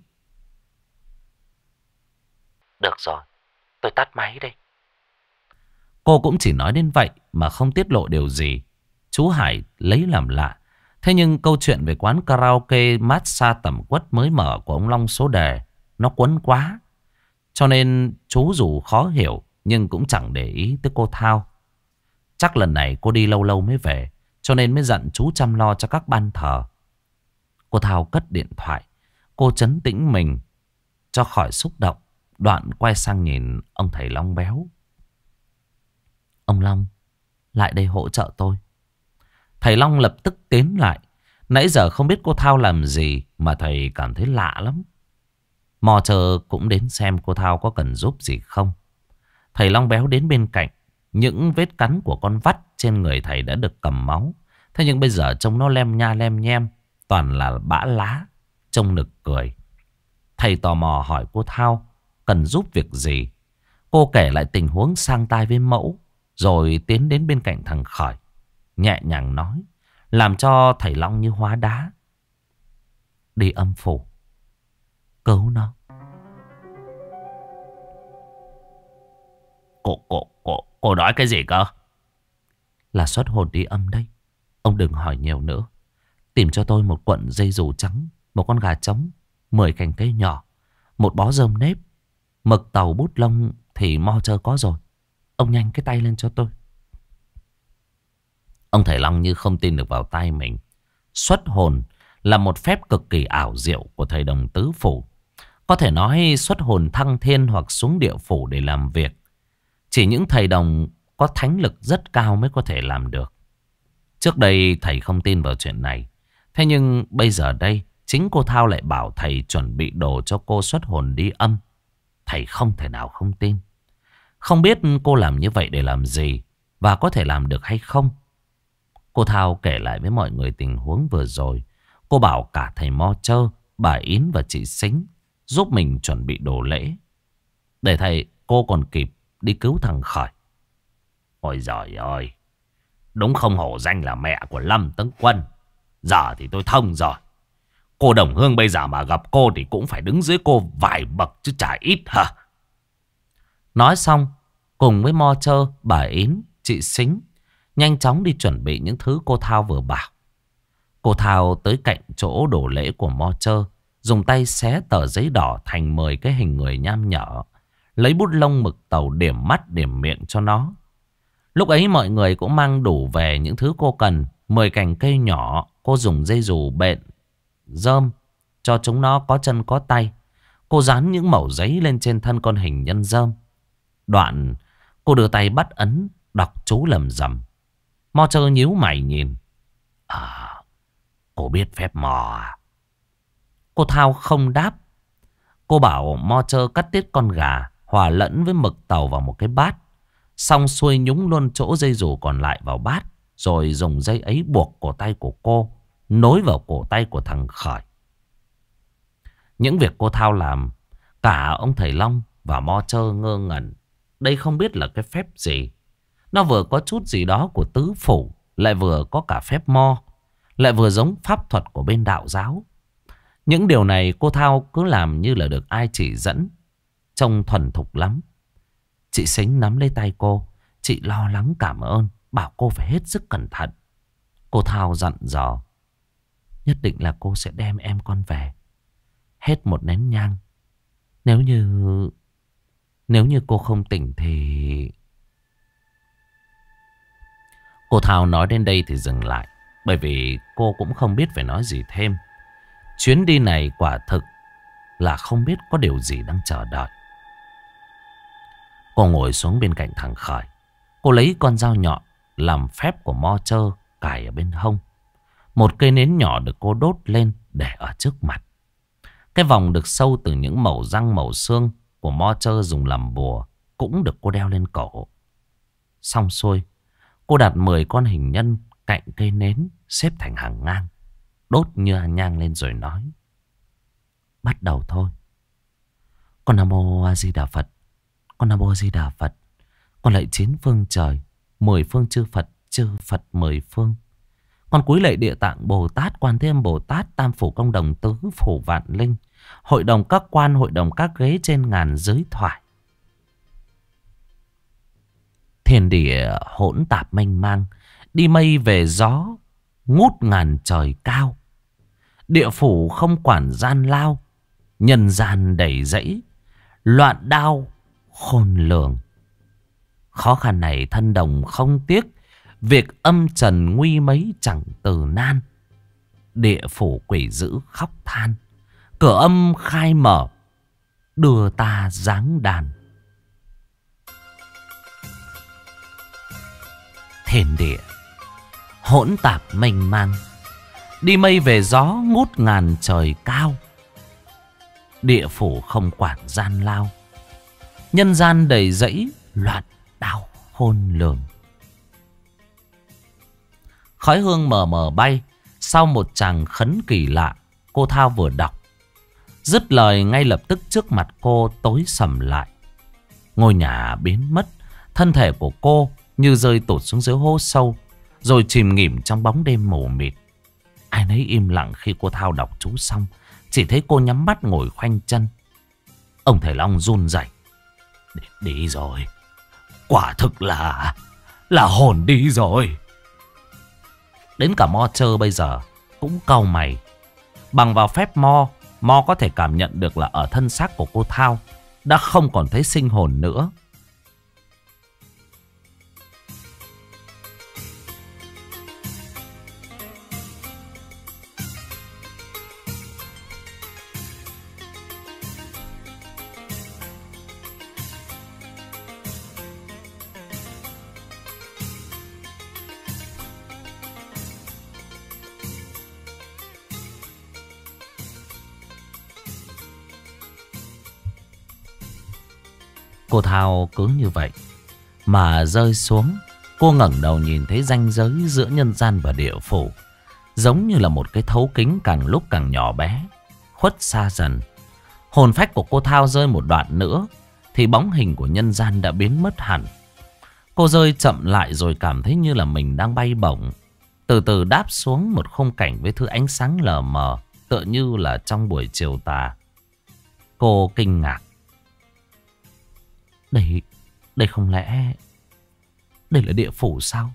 Speaker 1: được rồi, tôi tắt máy đây. Cô cũng chỉ nói đến vậy mà không tiết lộ điều gì. Chú Hải lấy làm lạ. Thế nhưng câu chuyện về quán karaoke massage tẩm quất mới mở của ông Long số đề nó quấn quá, cho nên chú dù khó hiểu nhưng cũng chẳng để ý tới cô Thao. Chắc lần này cô đi lâu lâu mới về, cho nên mới dặn chú chăm lo cho các ban thờ. Cô Thao cất điện thoại. Cô trấn tĩnh mình cho khỏi xúc động, đoạn quay sang nhìn ông thầy Long béo. Ông Long, lại đây hỗ trợ tôi. Thầy Long lập tức tiến lại. Nãy giờ không biết cô Thao làm gì mà thầy cảm thấy lạ lắm. Mò chờ cũng đến xem cô Thao có cần giúp gì không. Thầy Long béo đến bên cạnh. Những vết cắn của con vắt trên người thầy đã được cầm máu. Thế nhưng bây giờ trông nó lem nha lem nhem, toàn là bã lá, trông nực cười. Thầy tò mò hỏi cô Thao cần giúp việc gì. Cô kể lại tình huống sang tai với mẫu, rồi tiến đến bên cạnh thằng Khởi, nhẹ nhàng nói, làm cho thầy Long như hóa đá. Đi âm phủ, cứu nó.
Speaker 2: Cô nói cái gì cơ?
Speaker 1: Là xuất hồn đi âm đây. Ông đừng hỏi nhiều nữa. Tìm cho tôi một cuộn dây dù trắng, một con gà trống, 10 cành cây nhỏ, một bó rơm nếp, mực tàu, bút lông thì mo chơ có rồi. Ông nhanh cái tay lên cho tôi. Ông thầy Long như không tin được vào tay mình. Xuất hồn là một phép cực kỳ ảo diệu của thầy đồng tứ phủ. Có thể nói xuất hồn thăng thiên hoặc xuống địa phủ để làm việc. Chỉ những thầy đồng có thánh lực rất cao mới có thể làm được. Trước đây thầy không tin vào chuyện này. Thế nhưng bây giờ đây, chính cô Thao lại bảo thầy chuẩn bị đồ cho cô xuất hồn đi âm. Thầy không thể nào không tin. Không biết cô làm như vậy để làm gì và có thể làm được hay không. Cô Thao kể lại với mọi người tình huống vừa rồi. Cô bảo cả thầy Mo Chơ, bà Ín và chị Sính giúp mình chuẩn bị đồ lễ. Để thầy cô còn kịp đi cứu thằng Khởi.
Speaker 2: Ôi giời ơi, đúng không hổ danh là mẹ của Lâm Tấn Quân. Giờ thì tôi thông rồi. Cô Đồng Hương bây giờ mà gặp cô thì cũng phải đứng dưới cô vài bậc chứ chả ít hả?
Speaker 1: Nói xong, cùng với Mo Chơ, bà Ín, chị Sính nhanh chóng đi chuẩn bị những thứ cô Thao vừa bảo. Cô Thao tới cạnh chỗ đổ lễ của Mo Chơ, dùng tay xé tờ giấy đỏ thành 10 cái hình người nham nhở, lấy bút lông mực tàu điểm mắt điểm miệng cho nó. Lúc ấy mọi người cũng mang đủ về những thứ cô cần. 10 cành cây nhỏ, cô dùng dây dù bện, rơm, cho chúng nó có chân có tay. Cô dán những mẩu giấy lên trên thân con hình nhân dơm. Đoạn cô đưa tay bắt ấn, đọc chú lầm rầm. Mo Trơ nhíu mày nhìn. Cô biết phép mò à? Cô Thao không đáp. Cô bảo Mo Trơ cắt tiết con gà, hòa lẫn với mực tàu vào một cái bát. Xong xuôi nhúng luôn chỗ dây dù còn lại vào bát. Rồi dùng dây ấy buộc cổ tay của cô, nối vào cổ tay của thằng Khởi. Những việc cô Thao làm, cả ông thầy Long và Mo Trơ ngơ ngẩn. Đây không biết là cái phép gì. Nó vừa có chút gì đó của tứ phủ, lại vừa có cả phép mo, lại vừa giống pháp thuật của bên đạo giáo. Những điều này cô Thao cứ làm như là được ai chỉ dẫn, trông thuần thục lắm. Chị Sính nắm lấy tay cô. Chị lo lắng cảm ơn, bảo cô phải hết sức cẩn thận. Cô Thao dặn dò. Nhất định là cô sẽ đem em con về. Hết một nén nhang. Nếu như cô không tỉnh thì... Cô Thao nói đến đây thì dừng lại. Bởi vì cô cũng không biết phải nói gì thêm. Chuyến đi này quả thực là không biết có điều gì đang chờ đợi. Cô ngồi xuống bên cạnh thằng Khởi. Cô lấy con dao nhọn làm phép của Mo Trơ cài ở bên hông. Một cây nến nhỏ được cô đốt lên để ở trước mặt. Cái vòng được sâu từ những mẩu răng mẩu xương của Mo Trơ dùng làm bùa cũng được cô đeo lên cổ. Xong xuôi, cô đặt 10 con hình nhân cạnh cây nến xếp thành hàng ngang. Đốt như nhang lên rồi nói. Bắt đầu thôi. Con Nam Mô A Di Đà Phật. Con Nam Mô A Di Đà Phật. Con lạy 9 phương trời, 10 phương chư Phật 10 phương. Con cúi lạy Địa Tạng Bồ Tát, Quan Thế Âm Bồ Tát, Tam Phủ Công Đồng, Tứ Phủ Vạn Linh, hội đồng các quan, hội đồng các ghế trên ngàn giới thoại. Thiên địa hỗn tạp mênh mang, đi mây về gió, ngút ngàn trời cao. Địa phủ không quản gian lao, nhân gian đầy rẫy, loạn đao khôn lường. Khó khăn này thân đồng không tiếc, việc âm trần nguy mấy chẳng từ nan. Địa phủ quỷ dữ khóc than, cửa âm khai mở, đưa ta giáng đàn. Thiên địa hỗn tạp mênh mang, đi mây về gió, ngút ngàn trời cao. Địa phủ không quản gian lao, nhân gian đầy rẫy, loạn đao khôn lường. Khói hương mờ mờ bay. Sau một tràng khấn kỳ lạ, cô Thao vừa đọc, dứt lời ngay lập tức trước mặt cô tối sầm lại. Ngôi nhà biến mất. Thân thể của cô như rơi tụt xuống dưới hố sâu, rồi chìm nghỉm trong bóng đêm mù mịt. Ai nấy im lặng khi cô Thao đọc chú xong. Chỉ thấy cô nhắm mắt ngồi khoanh chân. Ông thầy Long run rẩy. Đi rồi. Quả thực là hồn đi rồi. Đến cả Mo Trơ bây giờ cũng cau mày. Bằng vào phép mo, Mo có thể cảm nhận được là ở thân xác của cô Thao đã không còn thấy sinh hồn nữa. Cô Thao cứ như vậy mà rơi xuống. Cô ngẩng đầu nhìn thấy ranh giới giữa nhân gian và địa phủ, giống như là một cái thấu kính càng lúc càng nhỏ bé, khuất xa dần. Hồn phách của cô Thao rơi một đoạn nữa thì bóng hình của nhân gian đã biến mất hẳn. Cô rơi chậm lại rồi cảm thấy như là mình đang bay bổng, từ từ đáp xuống một khung cảnh với thứ ánh sáng lờ mờ, tựa như là trong buổi chiều tà. Cô kinh ngạc. Đây không lẽ đây là địa phủ sao?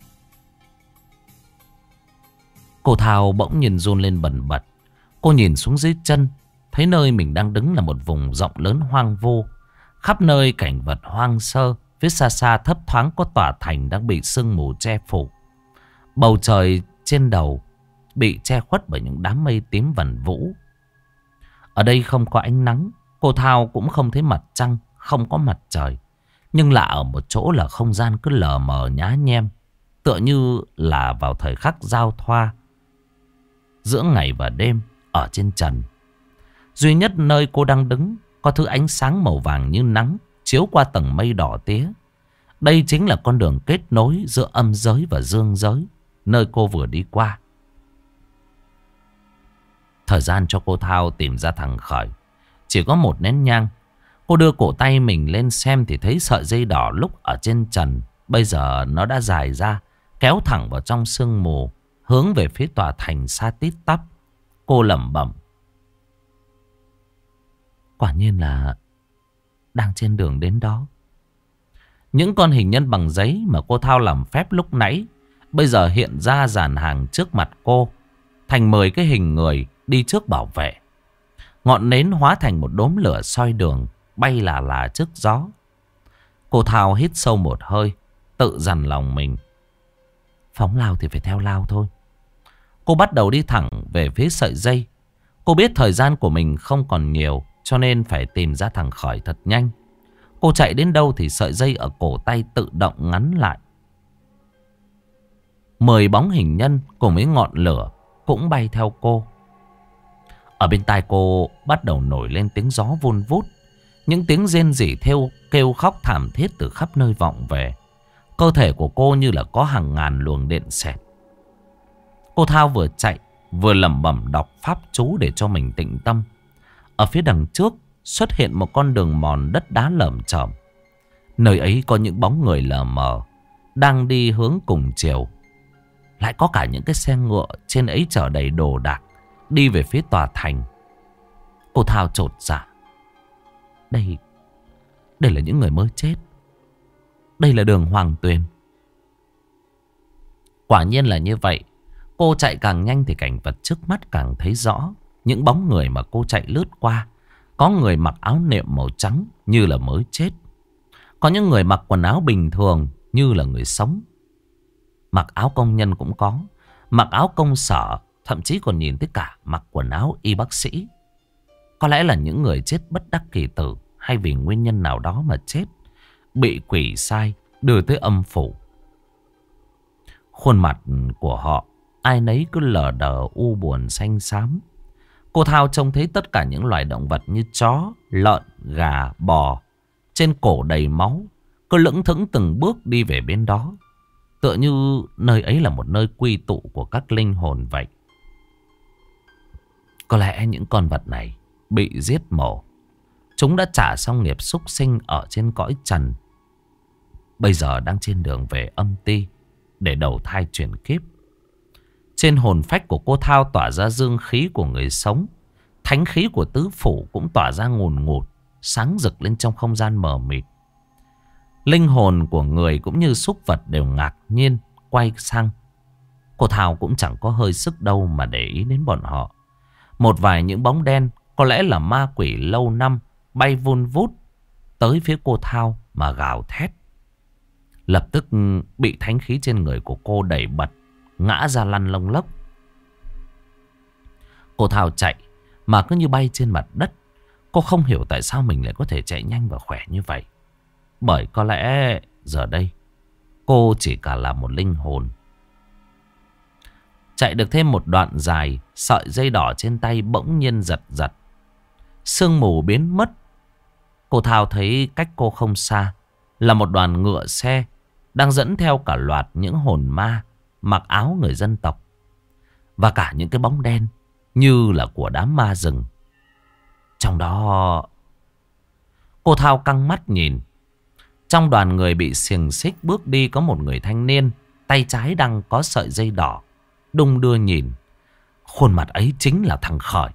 Speaker 1: Cô Thao bỗng nhìn run lên bần bật. Cô nhìn xuống dưới chân, thấy nơi mình đang đứng là một vùng rộng lớn hoang vu, khắp nơi cảnh vật hoang sơ. Phía xa xa thấp thoáng có tòa thành đang bị sương mù che phủ. Bầu trời trên đầu bị che khuất bởi những đám mây tím vần vũ. Ở đây không có ánh nắng, cô Thao cũng không thấy mặt trăng, không có mặt trời. Nhưng lạ ở một chỗ là không gian cứ lờ mờ nhá nhem, tựa như là vào thời khắc giao thoa giữa ngày và đêm ở trên trần. Duy nhất nơi cô đang đứng có thứ ánh sáng màu vàng như nắng chiếu qua tầng mây đỏ tía. Đây chính là con đường kết nối giữa âm giới và dương giới, nơi cô vừa đi qua. Thời gian cho cô Thao tìm ra thằng Khởi chỉ có một nén nhang. Cô đưa cổ tay mình lên xem thì thấy sợi dây đỏ lúc ở trên trần bây giờ nó đã dài ra, kéo thẳng vào trong sương mù, hướng về phía tòa thành xa tít tắp. Cô lẩm bẩm: quả nhiên là đang trên đường đến đó. Những con hình nhân bằng giấy mà cô Thao làm phép lúc nãy bây giờ hiện ra dàn hàng trước mặt cô, thành 10 cái hình người đi trước bảo vệ. Ngọn nến hóa thành một đốm lửa soi đường, bay là trước gió. Cô Thao hít sâu một hơi, tự dằn lòng mình. Phóng lao thì phải theo lao thôi. Cô bắt đầu đi thẳng về phía sợi dây. Cô biết thời gian của mình không còn nhiều, cho nên phải tìm ra thằng Khởi thật nhanh. Cô chạy đến đâu thì sợi dây ở cổ tay tự động ngắn lại. 10 bóng hình nhân cùng với ngọn lửa cũng bay theo cô. Ở bên tai cô bắt đầu nổi lên tiếng gió vun vút. Những tiếng rên rỉ kêu khóc thảm thiết từ khắp nơi vọng về. Cơ thể của cô như là có hàng ngàn luồng điện xẹt. Cô Thao vừa chạy vừa lẩm bẩm đọc pháp chú để cho mình tĩnh tâm. Ở phía đằng trước xuất hiện một con đường mòn đất đá lởm chởm. Nơi ấy có những bóng người lờ mờ đang đi hướng cùng chiều. Lại có cả những cái xe ngựa trên ấy chở đầy đồ đạc đi về phía tòa thành. Cô Thao chột dạ. Đây là những người mới chết. Đây là đường Hoàng Tuyền. Quả nhiên là như vậy. Cô chạy càng nhanh thì cảnh vật trước mắt càng thấy rõ. Những bóng người mà cô chạy lướt qua, có người mặc áo nệm màu trắng như là mới chết. Có những người mặc quần áo bình thường như là người sống. Mặc áo công nhân cũng có, mặc áo công sở, thậm chí còn nhìn thấy cả mặc quần áo y bác sĩ. Có lẽ là những người chết bất đắc kỳ tử, hay vì nguyên nhân nào đó mà chết, bị quỷ sai đưa tới âm phủ. Khuôn mặt của họ ai nấy cứ lờ đờ u buồn xanh xám. Cô Thao trông thấy tất cả những loài động vật như chó, lợn, gà, bò, trên cổ đầy máu, cứ lững thững từng bước đi về bên đó. Tựa như nơi ấy là một nơi quy tụ của các linh hồn vậy. Có lẽ những con vật này bị giết mổ, chúng đã trả xong nghiệp súc sinh ở trên cõi trần, bây giờ đang trên đường về âm ti để đầu thai chuyển kiếp. Trên hồn phách của cô Thao tỏa ra dương khí của người sống. Thánh khí của tứ phủ cũng tỏa ra ngùn ngụt, sáng rực lên trong không gian mờ mịt. Linh hồn của người cũng như súc vật đều ngạc nhiên quay sang. Cô Thao cũng chẳng có hơi sức đâu mà để ý đến bọn họ. Một vài những bóng đen có lẽ là ma quỷ lâu năm bay vun vút tới phía cô Thao mà gào thét. Lập tức bị thánh khí trên người của cô đẩy bật, ngã ra lăn lông lốc. Cô Thao chạy mà cứ như bay trên mặt đất. Cô không hiểu tại sao mình lại có thể chạy nhanh và khỏe như vậy. Bởi có lẽ giờ đây cô chỉ cả là một linh hồn. Chạy được thêm một đoạn dài, sợi dây đỏ trên tay bỗng nhiên giật giật. Sương mù biến mất. Cô Thao thấy cách cô không xa là một đoàn ngựa xe đang dẫn theo cả loạt những hồn ma mặc áo người dân tộc, và cả những cái bóng đen như là của đám ma rừng. Trong đó cô Thao căng mắt nhìn. Trong đoàn người bị xiềng xích bước đi có một người thanh niên, tay trái đang có sợi dây đỏ, đung đưa nhìn. Khuôn mặt ấy chính là thằng Khởi.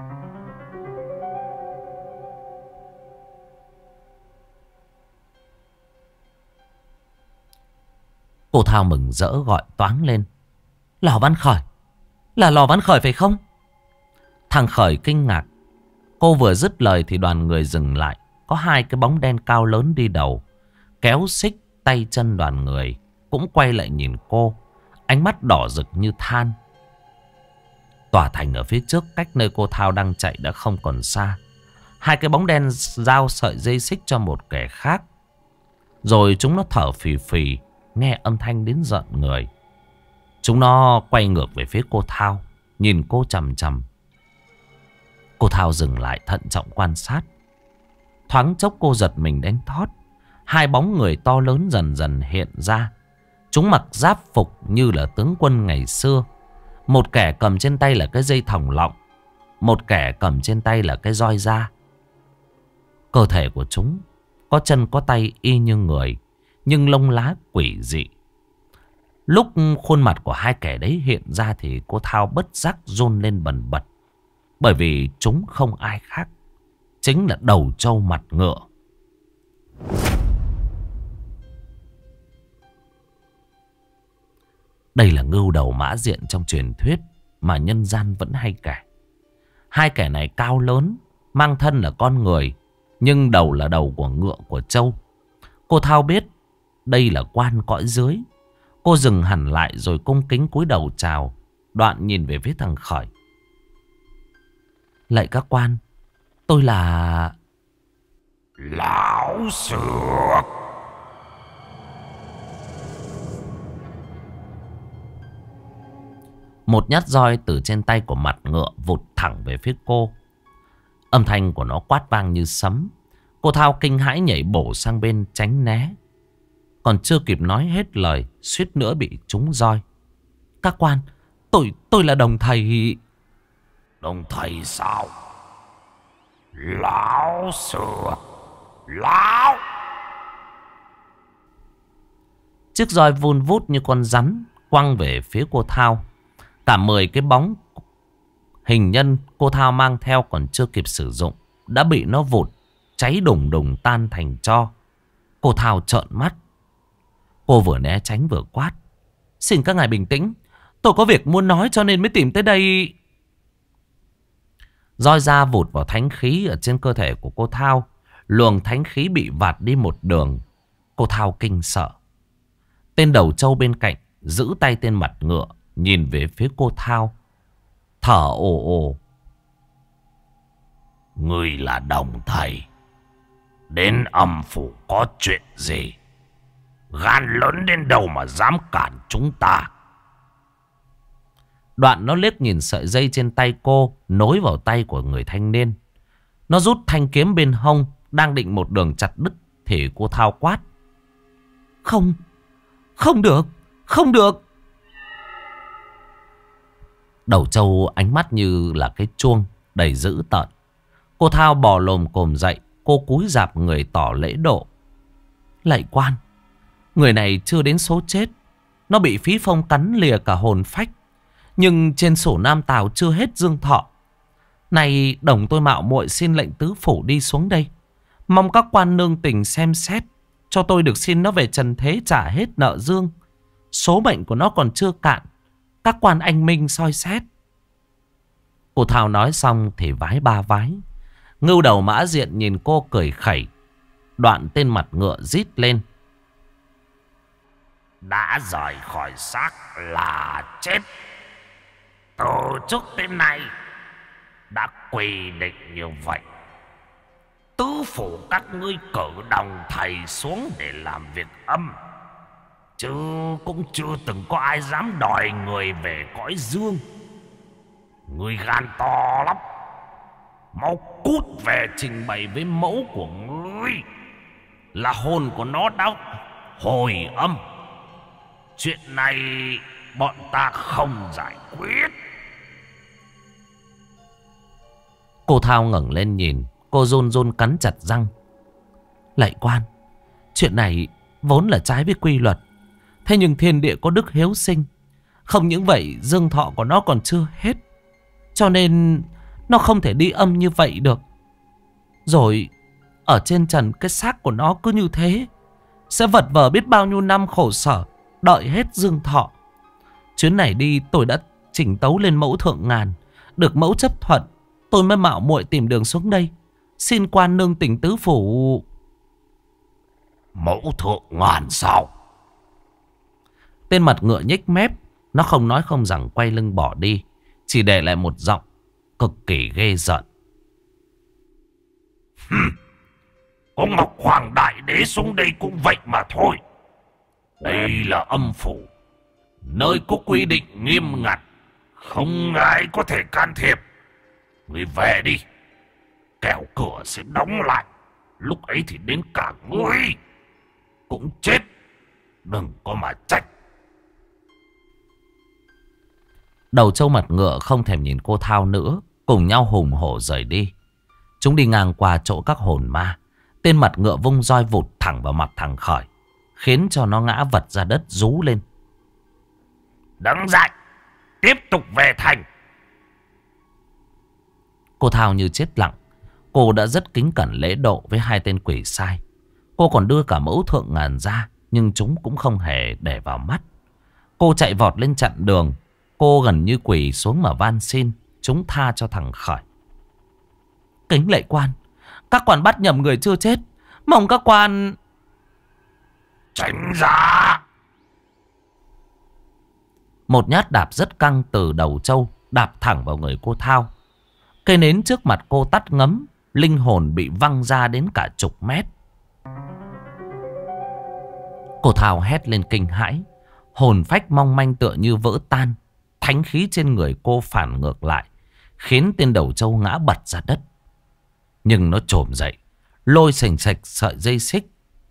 Speaker 1: Cô Thao mừng rỡ gọi toáng lên: Lò Văn Khởi, là Lò Văn Khởi phải không? Thằng Khởi kinh ngạc. Cô vừa dứt lời thì đoàn người dừng lại. Có hai cái bóng đen cao lớn đi đầu, kéo xích tay chân đoàn người cũng quay lại nhìn cô, ánh mắt đỏ rực như than. Tòa thành ở phía trước cách nơi cô Thao đang chạy đã không còn xa. Hai cái bóng đen giao sợi dây xích cho một kẻ khác. Rồi chúng nó thở phì phì, nghe âm thanh đến giận người. Chúng nó quay ngược về phía cô Thao, nhìn cô chằm chằm. Cô Thao dừng lại thận trọng quan sát. Thoáng chốc cô giật mình đánh thót. Hai bóng người to lớn dần dần hiện ra. Chúng mặc giáp phục như là tướng quân ngày xưa. Một kẻ cầm trên tay là cái dây thòng lọng, một kẻ cầm trên tay là cái roi da. Cơ thể của chúng có chân có tay y như người, nhưng lông lá quỷ dị. Lúc khuôn mặt của hai kẻ đấy hiện ra thì cô Thao bất giác run lên bần bật. Bởi vì chúng không ai khác, chính là đầu trâu mặt ngựa. Đây là Ngưu Đầu Mã Diện trong truyền thuyết mà nhân gian vẫn hay kể. Hai kẻ này cao lớn, mang thân là con người, nhưng đầu là đầu của ngựa của trâu. Cô Thao biết đây là quan cõi dưới. Cô dừng hẳn lại rồi cung kính cúi đầu chào, đoạn nhìn về phía thằng Khởi. Lạy các quan, tôi là...
Speaker 2: Lão Sược.
Speaker 1: Một nhát roi từ trên tay của mặt ngựa vụt thẳng về phía cô. Âm thanh của nó quát vang như sấm. Cô Thao kinh hãi nhảy bổ sang bên tránh né. Còn chưa kịp nói hết lời, suýt nữa bị trúng roi. Các quan, tôi là đồng thầy.
Speaker 2: Đồng thầy sao? Lão Sược. Lão.
Speaker 1: Chiếc roi vun vút như con rắn quăng về phía cô Thao. Cả 10 cái bóng hình nhân cô Thao mang theo còn chưa kịp sử dụng đã bị nó vụt cháy đùng đùng tan thành tro. Cô Thao trợn mắt. Cô vừa né tránh vừa quát. Xin các ngài bình tĩnh, tôi có việc muốn nói cho nên mới tìm tới đây. Roi da vụt vào thánh khí ở trên cơ thể của cô Thao. Luồng thánh khí bị vạt đi một đường. Cô Thao kinh sợ. Tên đầu trâu bên cạnh giữ tay tên mặt ngựa, nhìn về phía cô Thao, thở ồ ồ.
Speaker 2: Người là đồng thầy, đến âm phủ có chuyện gì? Gan lớn đến đâu mà dám cản chúng ta?
Speaker 1: Đoạn nó liếc nhìn sợi dây trên tay cô nối vào tay của người thanh niên. Nó rút thanh kiếm bên hông, đang định một đường chặt đứt thì cô Thao quát. Không, không được, không được. Đầu trâu ánh mắt như là cái chuông đầy dữ tợn. Cô Thao bò lồm cồm dậy. Cô cúi rạp người tỏ lễ độ. Lạy quan, người này chưa đến số chết. Nó bị phí phong cắn lìa cả hồn phách. Nhưng trên sổ Nam Tào chưa hết dương thọ. Này đồng tôi mạo muội xin lệnh tứ phủ đi xuống đây. Mong các quan nương tình xem xét, cho tôi được xin nó về trần thế trả hết nợ dương. Số mệnh của nó còn chưa cạn, các quan anh minh soi xét. Cô Thao nói xong thì vái ba vái. Ngưu Đầu Mã Diện nhìn cô cười khẩy. Đoạn tên mặt ngựa rít lên.
Speaker 2: Đã rời khỏi xác là chết. Từ trước đến nay đã quy định như vậy. Tứ phủ các ngươi cử đồng thầy xuống để làm việc âm, chứ cũng chưa từng có ai dám đòi người về cõi dương. Ngươi gan to lắm. Mau cút về trình bày với mẫu của ngươi là hồn của nó đã hồi âm. Chuyện này bọn ta không giải quyết.
Speaker 1: Cô Thao ngẩng lên nhìn. Cô run run cắn chặt răng. Lạy quan, chuyện này vốn là trái với quy luật. Thế nhưng thiên địa có đức hiếu sinh. Không những vậy dương thọ của nó còn chưa hết, cho nên nó không thể đi âm như vậy được. Rồi ở trên trần cái xác của nó cứ như thế, sẽ vật vờ biết bao nhiêu năm khổ sở, đợi hết dương thọ. Chuyến này đi tôi đã chỉnh tấu lên mẫu thượng ngàn. Được mẫu chấp thuận, tôi mới mạo muội tìm đường xuống đây. Xin quan nương tỉnh tứ phủ.
Speaker 2: Mẫu thượng ngàn sao?
Speaker 1: Tên mặt ngựa nhếch mép. Nó không nói không rằng quay lưng bỏ đi. chỉ để lại một giọng cực kỳ ghê rợn.
Speaker 3: Có Ngọc Hoàng Đại Đế xuống đây cũng vậy mà thôi. Đây là âm phủ, nơi có quy định nghiêm ngặt, không ai có thể can thiệp. Ngươi về đi, kẻo cửa sẽ đóng lại. Lúc ấy thì đến cả ngươi cũng chết. Đừng có mà trách.
Speaker 1: Đầu trâu mặt ngựa không thèm nhìn cô Thao nữa, cùng nhau hùng hổ rời đi. Chúng đi ngang qua chỗ các hồn ma. Tên mặt ngựa vung roi vụt thẳng vào mặt thằng Khởi, khiến cho nó ngã vật ra đất rú lên.
Speaker 3: Đứng dậy, tiếp tục về thành.
Speaker 1: Cô Thao như chết lặng. Cô đã rất kính cẩn lễ độ với hai tên quỷ sai. Cô còn đưa cả mẫu thượng ngàn ra, nhưng chúng cũng không hề để vào mắt. Cô chạy vọt lên chặn đường. Cô gần như quỳ xuống mà van xin chúng tha cho thằng Khởi. Kính lạy quan, các quan bắt nhầm người chưa chết, mong các quan
Speaker 3: tránh ra.
Speaker 1: Một nhát đạp rất căng từ đầu trâu đạp thẳng vào người cô Thao. Cây nến trước mặt cô tắt ngấm, linh hồn bị văng ra đến cả chục mét. Cô Thao hét lên kinh hãi, hồn phách mong manh tựa như vỡ tan. Thánh khí trên người cô phản ngược lại, khiến tên đầu trâu ngã bật ra đất. Nhưng nó trồm dậy, lôi sành sạch sợi dây xích.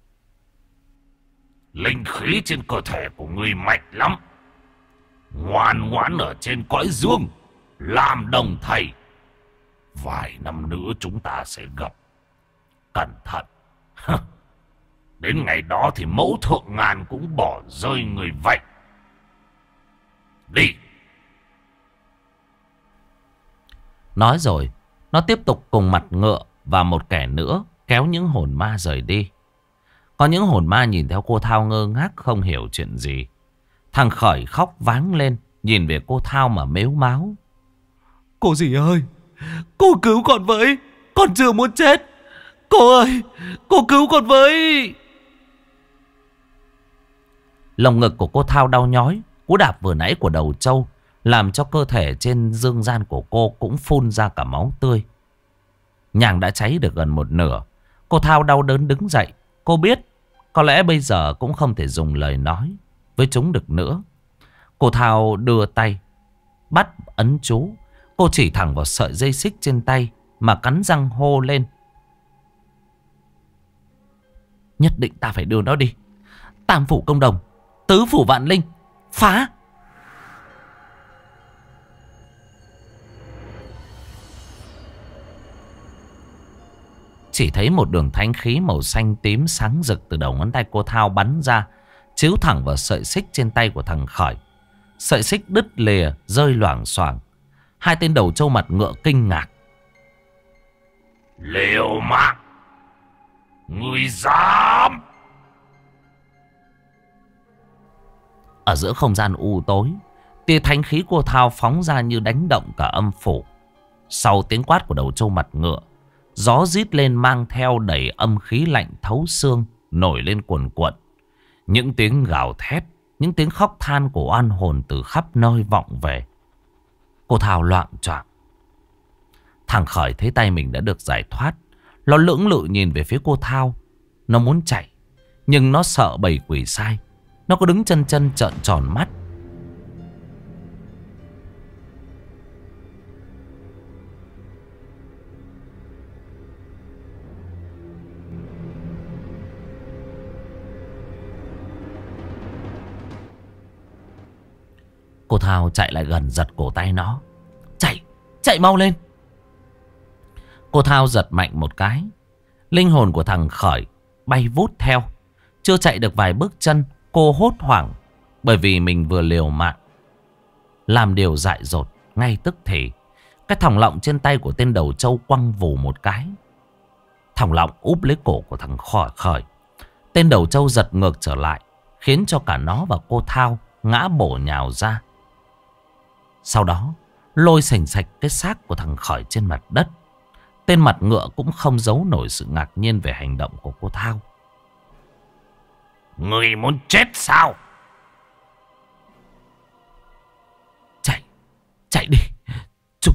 Speaker 3: Linh khí trên cơ thể của ngươi mạnh lắm. Ngoan ngoãn ở trên cõi dương, làm đồng thầy. Vài năm nữa chúng ta sẽ gặp. Cẩn thận. Đến ngày đó thì mẫu thượng ngàn cũng bỏ rơi người vậy. Đi.
Speaker 1: Nói rồi, nó tiếp tục cùng mặt ngựa và một kẻ nữa kéo những hồn ma rời đi. Có những hồn ma nhìn theo cô Thao ngơ ngác không hiểu chuyện gì. Thằng Khởi khóc váng lên, nhìn về cô Thao mà mếu máo. Cô dì ơi, cô cứu con với, con chưa muốn chết. Cô ơi, cô cứu con với. Lồng ngực của cô Thao đau nhói. Cú đạp vừa nãy của đầu trâu làm cho cơ thể trên dương gian của cô cũng phun ra cả máu tươi. Nhang đã cháy được gần một nửa. Cô Thao đau đớn đứng dậy. Cô biết có lẽ bây giờ cũng không thể dùng lời nói với chúng được nữa. Cô Thao đưa tay bắt ấn chú. Cô chỉ thẳng vào sợi dây xích trên tay mà cắn răng hô lên. Nhất định ta phải đưa nó đi. Tam phủ công đồng, tứ phủ vạn linh, phá. Chỉ thấy một đường thánh khí màu xanh tím sáng rực từ đầu ngón tay cô Thao bắn ra, chiếu thẳng vào sợi xích trên tay của thằng Khởi. Sợi xích đứt lìa rơi loảng xoảng. Hai tên đầu trâu mặt ngựa kinh ngạc.
Speaker 3: Liều mạng, ngươi dám?
Speaker 1: Ở giữa không gian u tối, tia thánh khí cô Thao phóng ra như đánh động cả âm phủ. Sau tiếng quát của đầu trâu mặt ngựa, gió rít lên mang theo đầy âm khí lạnh thấu xương nổi lên cuồn cuộn. Những tiếng gào thét, những tiếng khóc than của oan hồn từ khắp nơi vọng về. Cô Thao loạng choạng. Thằng Khởi thấy tay mình đã được giải thoát. Nó lưỡng lự nhìn về phía cô Thao. Nó muốn chạy, nhưng nó sợ bầy quỷ sai. Nó có đứng chân chân trợn tròn mắt. Cô Thao chạy lại gần giật cổ tay nó. Chạy, chạy mau lên. Cô Thao giật mạnh một cái. Linh hồn của thằng Khởi bay vút theo. Chưa chạy được vài bước chân, cô hốt hoảng. Bởi vì mình vừa liều mạng làm điều dại dột ngay tức thì. Cái thòng lọng trên tay của tên đầu trâu quăng vù một cái. Thòng lọng úp lấy cổ của thằng Khởi. Tên đầu trâu giật ngược trở lại, khiến cho cả nó và cô Thao ngã bổ nhào ra. Sau đó lôi sành sạch cái xác của thằng Khởi trên mặt đất. Tên mặt ngựa cũng không giấu nổi sự ngạc nhiên về hành động của cô Thao.
Speaker 3: Người muốn chết sao?
Speaker 1: Chạy, chạy đi,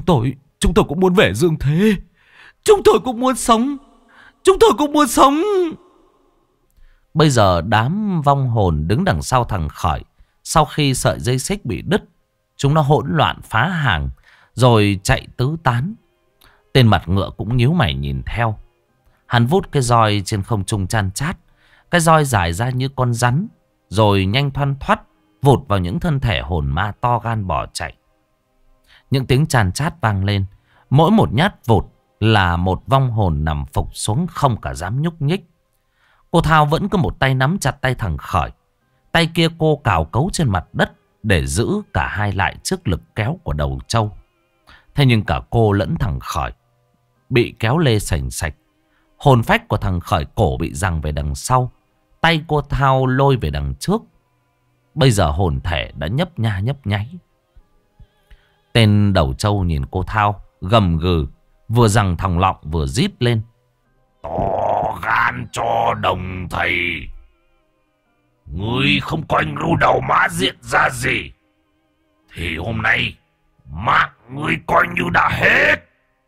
Speaker 1: Chúng tôi cũng muốn về dương thế. Chúng tôi cũng muốn sống. Chúng tôi cũng muốn sống. Bây giờ đám vong hồn đứng đằng sau thằng Khởi, sau khi sợi dây xích bị đứt, chúng nó hỗn loạn phá hàng rồi chạy tứ tán. Tên mặt ngựa cũng nhíu mày nhìn theo. Hắn vút cái roi trên không trung chan chát. Cái roi dài ra như con rắn, rồi nhanh thoăn thoắt vụt vào những thân thể hồn ma to gan bỏ chạy. Những tiếng chan chát vang lên. Mỗi một nhát vụt là một vong hồn nằm phục xuống không cả dám nhúc nhích. Cô Thao vẫn cứ một tay nắm chặt tay thằng Khởi. Tay kia cô cào cấu trên mặt đất để giữ cả hai lại trước lực kéo của đầu trâu. Thế nhưng cả cô lẫn thằng Khởi bị kéo lê sành sạch. Hồn phách của thằng Khởi cổ bị giằng về đằng sau, tay cô Thao lôi về đằng trước. Bây giờ hồn thể đã nhấp nha nhấp nháy. Tên đầu trâu nhìn cô Thao gầm gừ, vừa giằng thòng lọng vừa rít lên.
Speaker 3: To gan cho đồng thầy. Ngươi không coi ngưu đầu mã diện ra gì, thì hôm nay mạng ngươi coi như đã hết.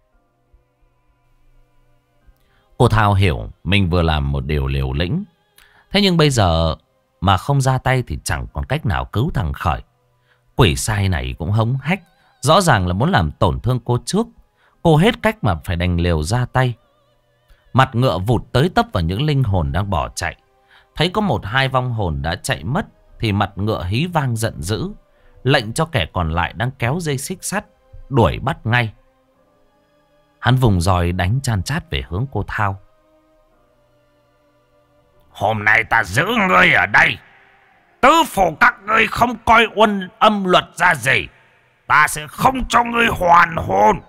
Speaker 1: Cô Thao hiểu mình vừa làm một điều liều lĩnh. Thế nhưng bây giờ mà không ra tay thì chẳng còn cách nào cứu thằng Khởi. Quỷ sai này cũng hống hách, rõ ràng là muốn làm tổn thương cô trước. Cô hết cách mà phải đành liều ra tay. Mặt ngựa vụt tới tấp vào những linh hồn đang bỏ chạy. Thấy có một hai vong hồn đã chạy mất thì mặt ngựa hí vang giận dữ, lệnh cho kẻ còn lại đang kéo dây xích sắt đuổi bắt ngay. Hắn vùng roi đánh chan chát về hướng cô Thao.
Speaker 3: Hôm nay ta giữ ngươi ở đây. Tứ phủ các ngươi không coi uân âm luật ra gì, ta sẽ không cho ngươi hoàn hồn.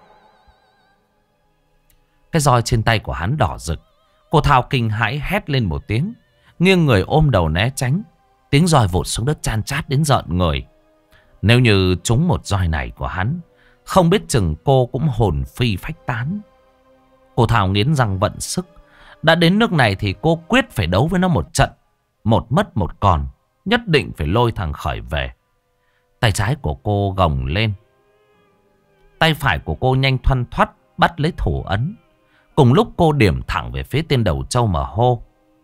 Speaker 1: Cái roi trên tay của hắn đỏ rực. Cô Thao kinh hãi hét lên một tiếng, nghiêng người ôm đầu né tránh. Tiếng roi vụt xuống đất chan chát đến rợn người. Nếu như trúng một roi này của hắn, không biết chừng cô cũng hồn phi phách tán. Cô Thao nghiến răng vận sức. Đã đến nước này thì cô quyết phải đấu với nó một trận. Một mất một còn. Nhất định phải lôi thằng Khởi về. Tay trái của cô gồng lên. Tay phải của cô nhanh thoăn thoắt bắt lấy thủ ấn. Cùng lúc cô điểm thẳng về phía tên đầu trâu mà hô.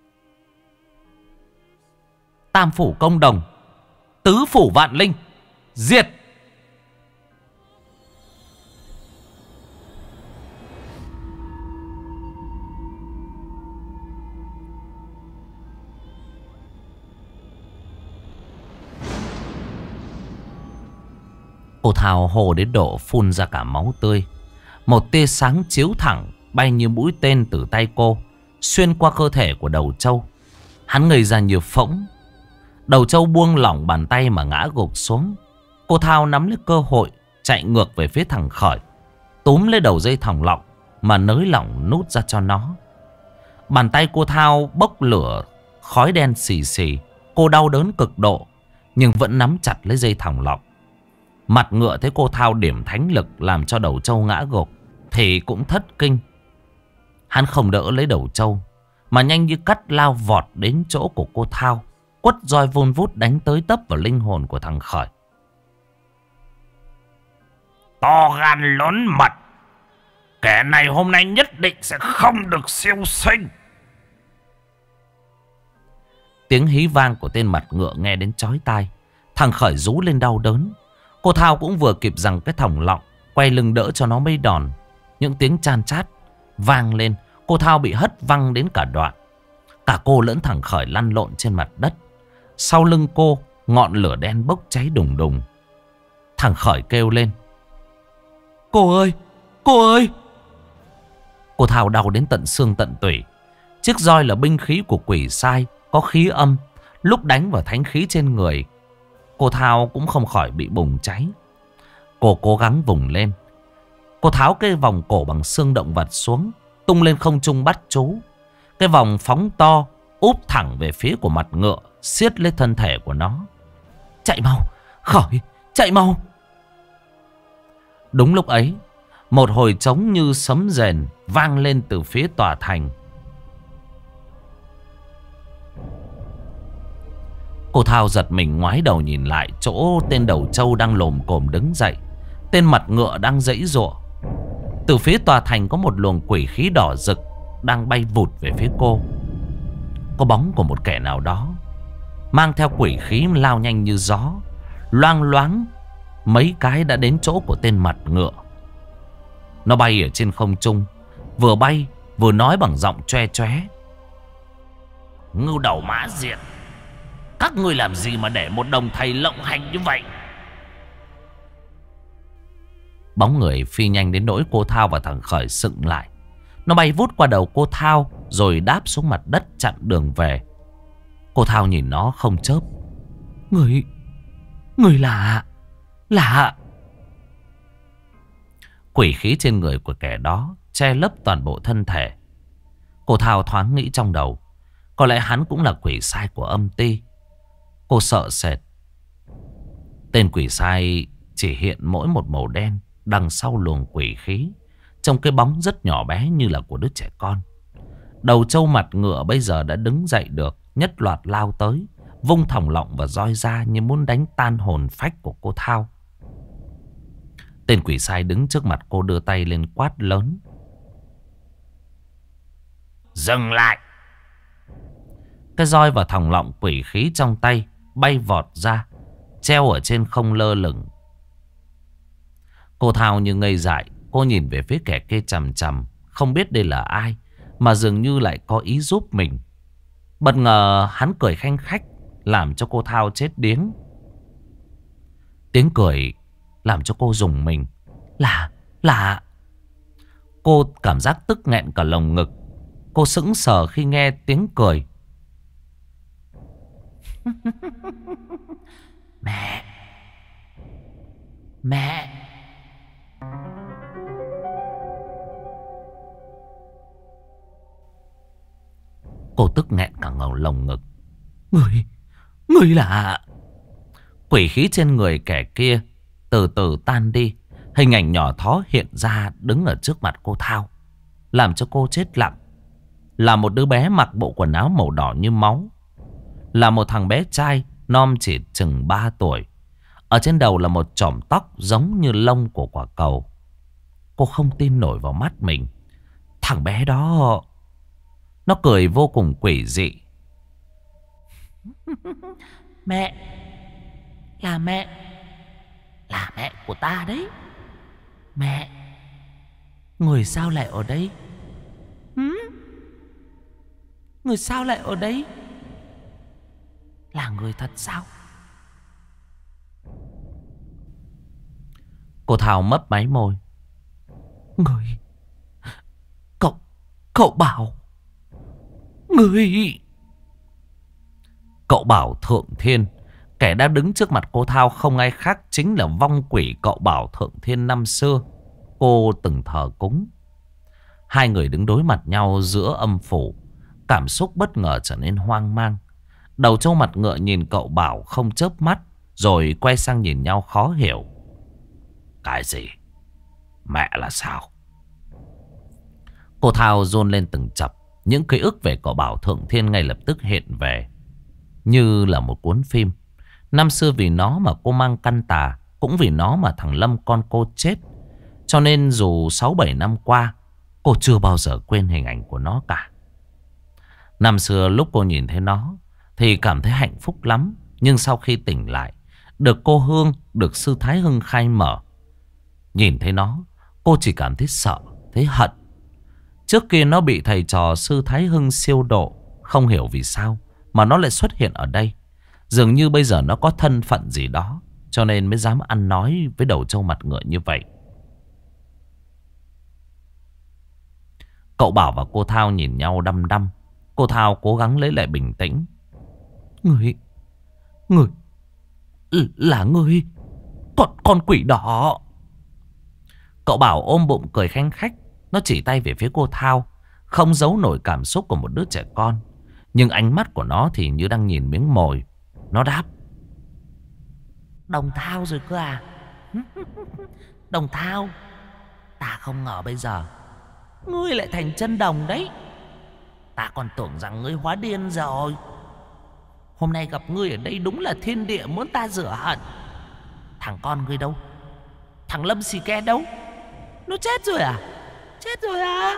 Speaker 1: Tam phủ công đồng, tứ phủ vạn linh, diệt! Cô Thao hồ đến độ phun ra cả máu tươi. Một tia sáng chiếu thẳng bay như mũi tên từ tay cô, xuyên qua cơ thể của đầu trâu. Hắn ngây ra như phỗng. Đầu trâu buông lỏng bàn tay mà ngã gục xuống. Cô Thao nắm lấy cơ hội chạy ngược về phía thằng Khởi, túm lấy đầu dây thòng lọng mà nới lỏng nút ra cho nó. Bàn tay cô Thao bốc lửa, khói đen xì xì. Cô đau đớn cực độ nhưng vẫn nắm chặt lấy dây thòng lọng. Mặt ngựa thấy cô Thao điểm thánh lực làm cho đầu trâu ngã gục thì cũng thất kinh. Hắn không đỡ lấy đầu trâu mà nhanh như cắt lao vọt đến chỗ của cô Thao, quất roi vun vút đánh tới tấp vào linh hồn của thằng Khởi.
Speaker 3: To gan lớn mật, kẻ này hôm nay nhất định sẽ không được siêu sinh.
Speaker 1: Tiếng hí vang của tên mặt ngựa nghe đến chói tai. Thằng Khởi rú lên đau đớn. Cô Thao cũng vừa kịp rằng cái thòng lọng, quay lưng đỡ cho nó mấy đòn. Những tiếng chan chát vang lên. Cô Thao bị hất văng đến cả đoạn. Cả cô lẫn thằng Khởi lăn lộn trên mặt đất. Sau lưng cô ngọn lửa đen bốc cháy đùng đùng. Thằng Khởi kêu lên. Cô ơi! Cô ơi! Cô Thao đau đến tận xương tận tủy. Chiếc roi là binh khí của quỷ sai, có khí âm. Lúc đánh vào thánh khí trên người, cô Thao cũng không khỏi bị bùng cháy. Cô cố gắng vùng lên. Cô tháo cái vòng cổ bằng xương động vật xuống, tung lên không trung bắt chú. Cái vòng phóng to, úp thẳng về phía của mặt ngựa, siết lấy thân thể của nó. Chạy mau! Khởi! Chạy mau! Đúng lúc ấy, một hồi trống như sấm rền vang lên từ phía tòa thành. Cô Thao giật mình ngoái đầu nhìn lại chỗ tên đầu trâu đang lồm cồm đứng dậy. tên mặt ngựa đang giãy giụa. Từ phía tòa thành có một luồng quỷ khí đỏ rực đang bay vụt về phía cô. Có bóng của một kẻ nào đó mang theo quỷ khí lao nhanh như gió. Loang loáng mấy cái đã đến chỗ của tên mặt ngựa. Nó bay ở trên không trung, vừa bay vừa nói bằng giọng choe choé:
Speaker 3: Ngưu đầu mã diện, các ngươi làm gì mà để một đồng thầy lộng hành như vậy?
Speaker 1: Bóng người phi nhanh đến nỗi cô Thao và thằng Khởi sững lại. Nó bay vút qua đầu cô Thao rồi đáp xuống mặt đất chặn đường về. Cô Thao nhìn nó không chớp. Người là... Quỷ khí trên người của kẻ đó che lấp toàn bộ thân thể. Cô Thao thoáng nghĩ trong đầu, có lẽ hắn cũng là quỷ sai của âm ty. Cô sợ sệt. Tên quỷ sai chỉ hiện mỗi một màu đen đằng sau luồng quỷ khí, trong cái bóng rất nhỏ bé như là của đứa trẻ con. Đầu trâu mặt ngựa bây giờ đã đứng dậy được, nhất loạt lao tới, vung thòng lọng và roi ra như muốn đánh tan hồn phách của cô Thao. Tên quỷ sai đứng trước mặt cô đưa tay lên quát lớn:
Speaker 3: Dừng lại!
Speaker 1: Cái roi và thòng lọng quỷ khí trong tay bay vọt ra, treo ở trên không lơ lửng. Cô Thao như ngây dại. Cô nhìn về phía kẻ kia chằm chằm, không biết đây là ai, mà dường như lại có ý giúp mình. Bất ngờ hắn cười khanh khách, làm cho cô Thao chết điếng. Tiếng cười làm cho cô rùng mình. Là... Cô cảm giác tức nghẹn cả lồng ngực. Cô sững sờ khi nghe tiếng cười. Mẹ. Cô tức nghẹn cả lồng ngực. Người là... Quỷ khí trên người kẻ kia từ từ tan đi. Hình ảnh nhỏ thó hiện ra đứng ở trước mặt cô Thao, làm cho cô chết lặng. Là một đứa bé mặc bộ quần áo màu đỏ như máu. Là một thằng bé trai non chỉ chừng 3 tuổi. Ở trên đầu là một chòm tóc giống như lông của quả cầu. Cô không tin nổi vào mắt mình. Thằng bé đó, nó cười vô cùng quỷ dị. Mẹ. Là mẹ của ta đấy. Mẹ. Người sao lại ở đây? Người sao lại ở đây? Là người thật sao? Cô Thảo mấp máy môi. Người... Cậu bảo... Người... Cậu Bảo Thượng Thiên. Kẻ đã đứng trước mặt cô Thao không ai khác chính là vong quỷ cậu Bảo Thượng Thiên năm xưa cô từng thờ cúng. Hai người đứng đối mặt nhau giữa âm phủ. Cảm xúc bất ngờ trở nên hoang mang. Đầu trâu mặt ngựa nhìn cậu Bảo không chớp mắt, rồi quay sang nhìn nhau khó hiểu.
Speaker 3: Cái gì? Mẹ là sao?
Speaker 1: Cô Thao run lên từng chập. Những ký ức về cậu Bảo Thượng Thiên ngay lập tức hiện về, như là một cuốn phim. Năm xưa vì nó mà cô mang căn tà, cũng vì nó mà thằng Lâm con cô chết. Cho nên dù 6-7 năm qua, cô chưa bao giờ quên hình ảnh của nó cả. Năm xưa lúc cô nhìn thấy nó thì cảm thấy hạnh phúc lắm. Nhưng sau khi tỉnh lại, được cô Hương, được sư Thái Hưng khai mở, nhìn thấy nó, cô chỉ cảm thấy sợ, thấy hận. Trước kia nó bị thầy trò sư Thái Hưng siêu độ, không hiểu vì sao mà nó lại xuất hiện ở đây. Dường như bây giờ nó có thân phận gì đó, cho nên mới dám ăn nói với đầu trâu mặt ngựa như vậy. Cậu Bảo và cô Thao nhìn nhau đăm đăm. Cô Thao cố gắng lấy lại bình tĩnh. Người là người, con quỷ đỏ. Cậu Bảo ôm bụng cười khanh khách. Nó chỉ tay về phía cô Thao, không giấu nổi cảm xúc của một đứa trẻ con. Nhưng ánh mắt của nó thì như đang nhìn miếng mồi. Nó đáp. Đồng Thao rồi cơ à? Đồng Thao. Ta không ngờ bây giờ ngươi lại thành chân đồng đấy. Ta còn tưởng rằng ngươi hóa điên rồi. Hôm nay gặp ngươi ở đây đúng là thiên địa muốn ta rửa hận. Thằng con ngươi đâu? Thằng Lâm xì ke đâu? Nó chết rồi à? Chết rồi à?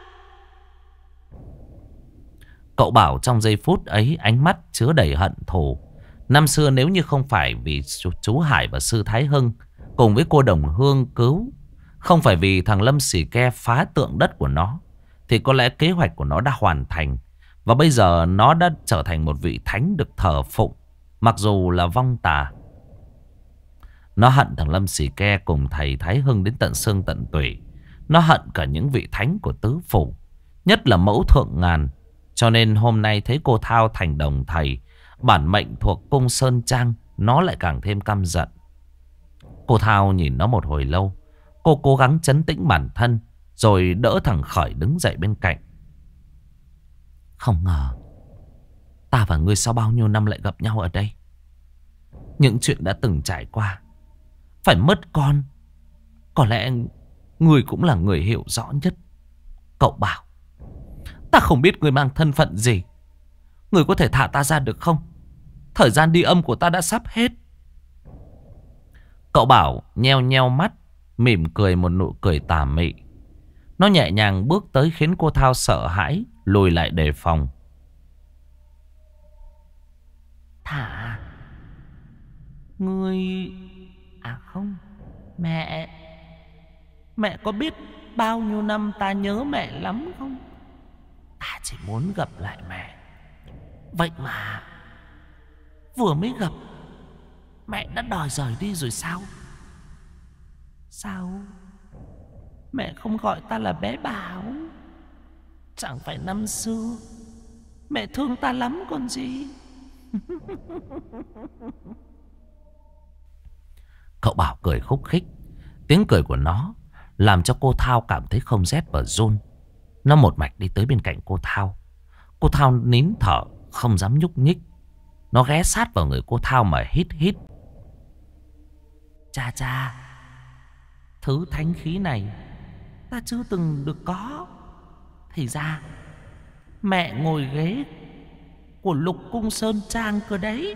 Speaker 1: Cậu Bảo trong giây phút ấy ánh mắt chứa đầy hận thù. Năm xưa nếu như không phải vì chú Hải và sư Thái Hưng cùng với cô Đồng Hương cứu, không phải vì thằng Lâm xì ke phá tượng đất của nó, thì có lẽ kế hoạch của nó đã hoàn thành. Và bây giờ nó đã trở thành một vị thánh được thờ phụng, mặc dù là vong tà. Nó hận thằng Lâm xì ke cùng thầy Thái Hưng đến tận xương tận tủy. Nó hận cả những vị thánh của tứ phủ, nhất là mẫu thượng ngàn. Cho nên hôm nay thấy cô Thao thành đồng thầy, bản mệnh thuộc cung Sơn Trang, nó lại càng thêm căm giận. Cô Thao nhìn nó một hồi lâu. Cô cố gắng trấn tĩnh bản thân, rồi đỡ thằng Khởi đứng dậy bên cạnh. Không ngờ ta và ngươi sau bao nhiêu năm lại gặp nhau ở đây. Những chuyện đã từng trải qua, phải mất con, có lẽ ngươi cũng là người hiểu rõ nhất. Cậu Bảo, ta không biết ngươi mang thân phận gì. Ngươi có thể thả ta ra được không? Thời gian đi âm của ta đã sắp hết. Cậu Bảo nheo nheo mắt, mỉm cười một nụ cười tà mị. Nó nhẹ nhàng bước tới khiến cô Thao sợ hãi, lùi lại đề phòng. Thả? Ngươi... À không, mẹ có biết bao nhiêu năm ta nhớ mẹ lắm không? Ta chỉ muốn gặp lại mẹ. Vậy mà vừa mới gặp, mẹ đã đòi rời đi rồi sao? Sao mẹ không gọi ta là bé Bảo? Chẳng phải năm xưa mẹ thương ta lắm còn gì. Cậu Bảo cười khúc khích. Tiếng cười của nó làm cho cô Thao cảm thấy không rét và run. Nó một mạch đi tới bên cạnh cô Thao. Cô Thao nín thở, không dám nhúc nhích. Nó ghé sát vào người cô Thao mà hít hít. Cha, thứ thánh khí này ta chưa từng được có. Thì ra mẹ ngồi ghế của Lục Cung Sơn Trang cơ đấy.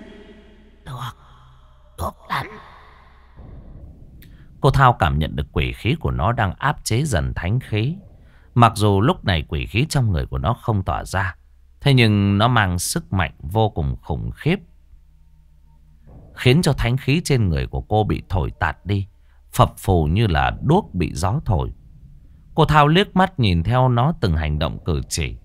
Speaker 1: Được lắm. Cô Thao cảm nhận được quỷ khí của nó đang áp chế dần thánh khí. Mặc dù lúc này quỷ khí trong người của nó không tỏa ra, thế nhưng nó mang sức mạnh vô cùng khủng khiếp, khiến cho thánh khí trên người của cô bị thổi tạt đi, phập phù như là đuốc bị gió thổi. Cô Thao liếc mắt nhìn theo nó từng hành động cử chỉ.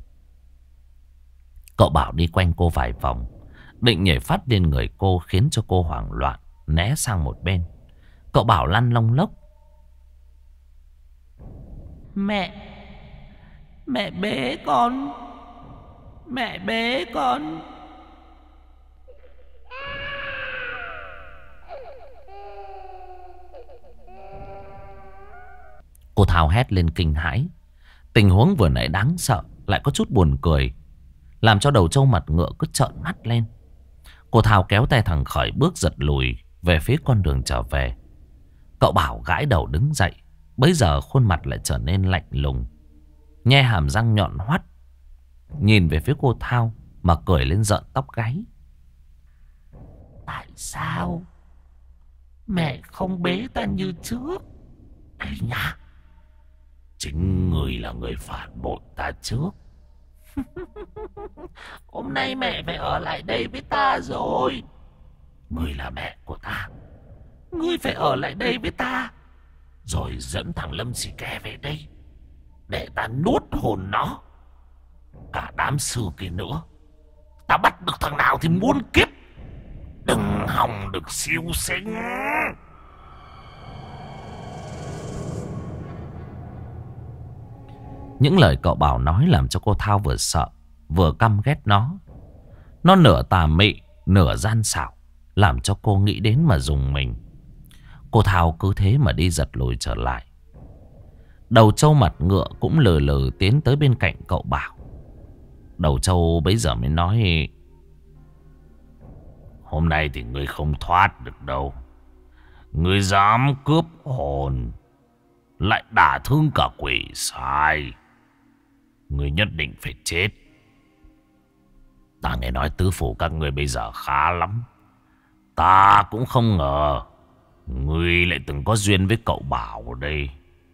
Speaker 1: Cậu Bảo đi quanh cô vài vòng, định nhảy phát lên người cô, khiến cho cô hoảng loạn, né sang một bên. Cậu Bảo lăn lông lốc. Mẹ bế con. Mẹ bế con. Cô Thao hét lên kinh hãi. Tình huống vừa nãy đáng sợ lại có chút buồn cười, làm cho đầu trâu mặt ngựa cứ trợn mắt lên. Cô Thao kéo tay thằng Khởi bước giật lùi về phía con đường trở về. Cậu Bảo gãi đầu đứng dậy. Bây giờ khuôn mặt lại trở nên lạnh lùng, nhe hàm răng nhọn hoắt, nhìn về phía cô Thao mà cười lên rợn tóc gáy. Tại sao mẹ không bế ta như trước? Ấy nhá, chính người là người phản bội ta trước. Hôm nay mẹ phải ở lại đây với ta rồi. Ngươi là mẹ của ta, ngươi phải ở lại đây với ta, rồi dẫn thằng Lâm xì ke về đây để ta nuốt hồn nó. Cả đám sư kia nữa, ta bắt được thằng nào thì muôn kiếp đừng hòng được siêu sinh. Những lời cậu Bảo nói làm cho cô Thao vừa sợ vừa căm ghét nó. Nó nửa tà mị nửa gian xảo, làm cho cô nghĩ đến mà rùng mình. Cô Thao cứ thế mà đi giật lùi trở lại. Đầu trâu mặt ngựa cũng lừ lừ tiến tới bên cạnh cậu Bảo. Đầu trâu bấy giờ mới nói: hôm nay thì ngươi không thoát được đâu. Ngươi dám cướp hồn, lại đả thương cả quỷ sai, ngươi nhất định phải chết. Ta nghe nói tứ phủ các ngươi bây giờ khá lắm. Ta cũng không ngờ
Speaker 3: Ngươi lại từng có duyên với cậu Bảo đây.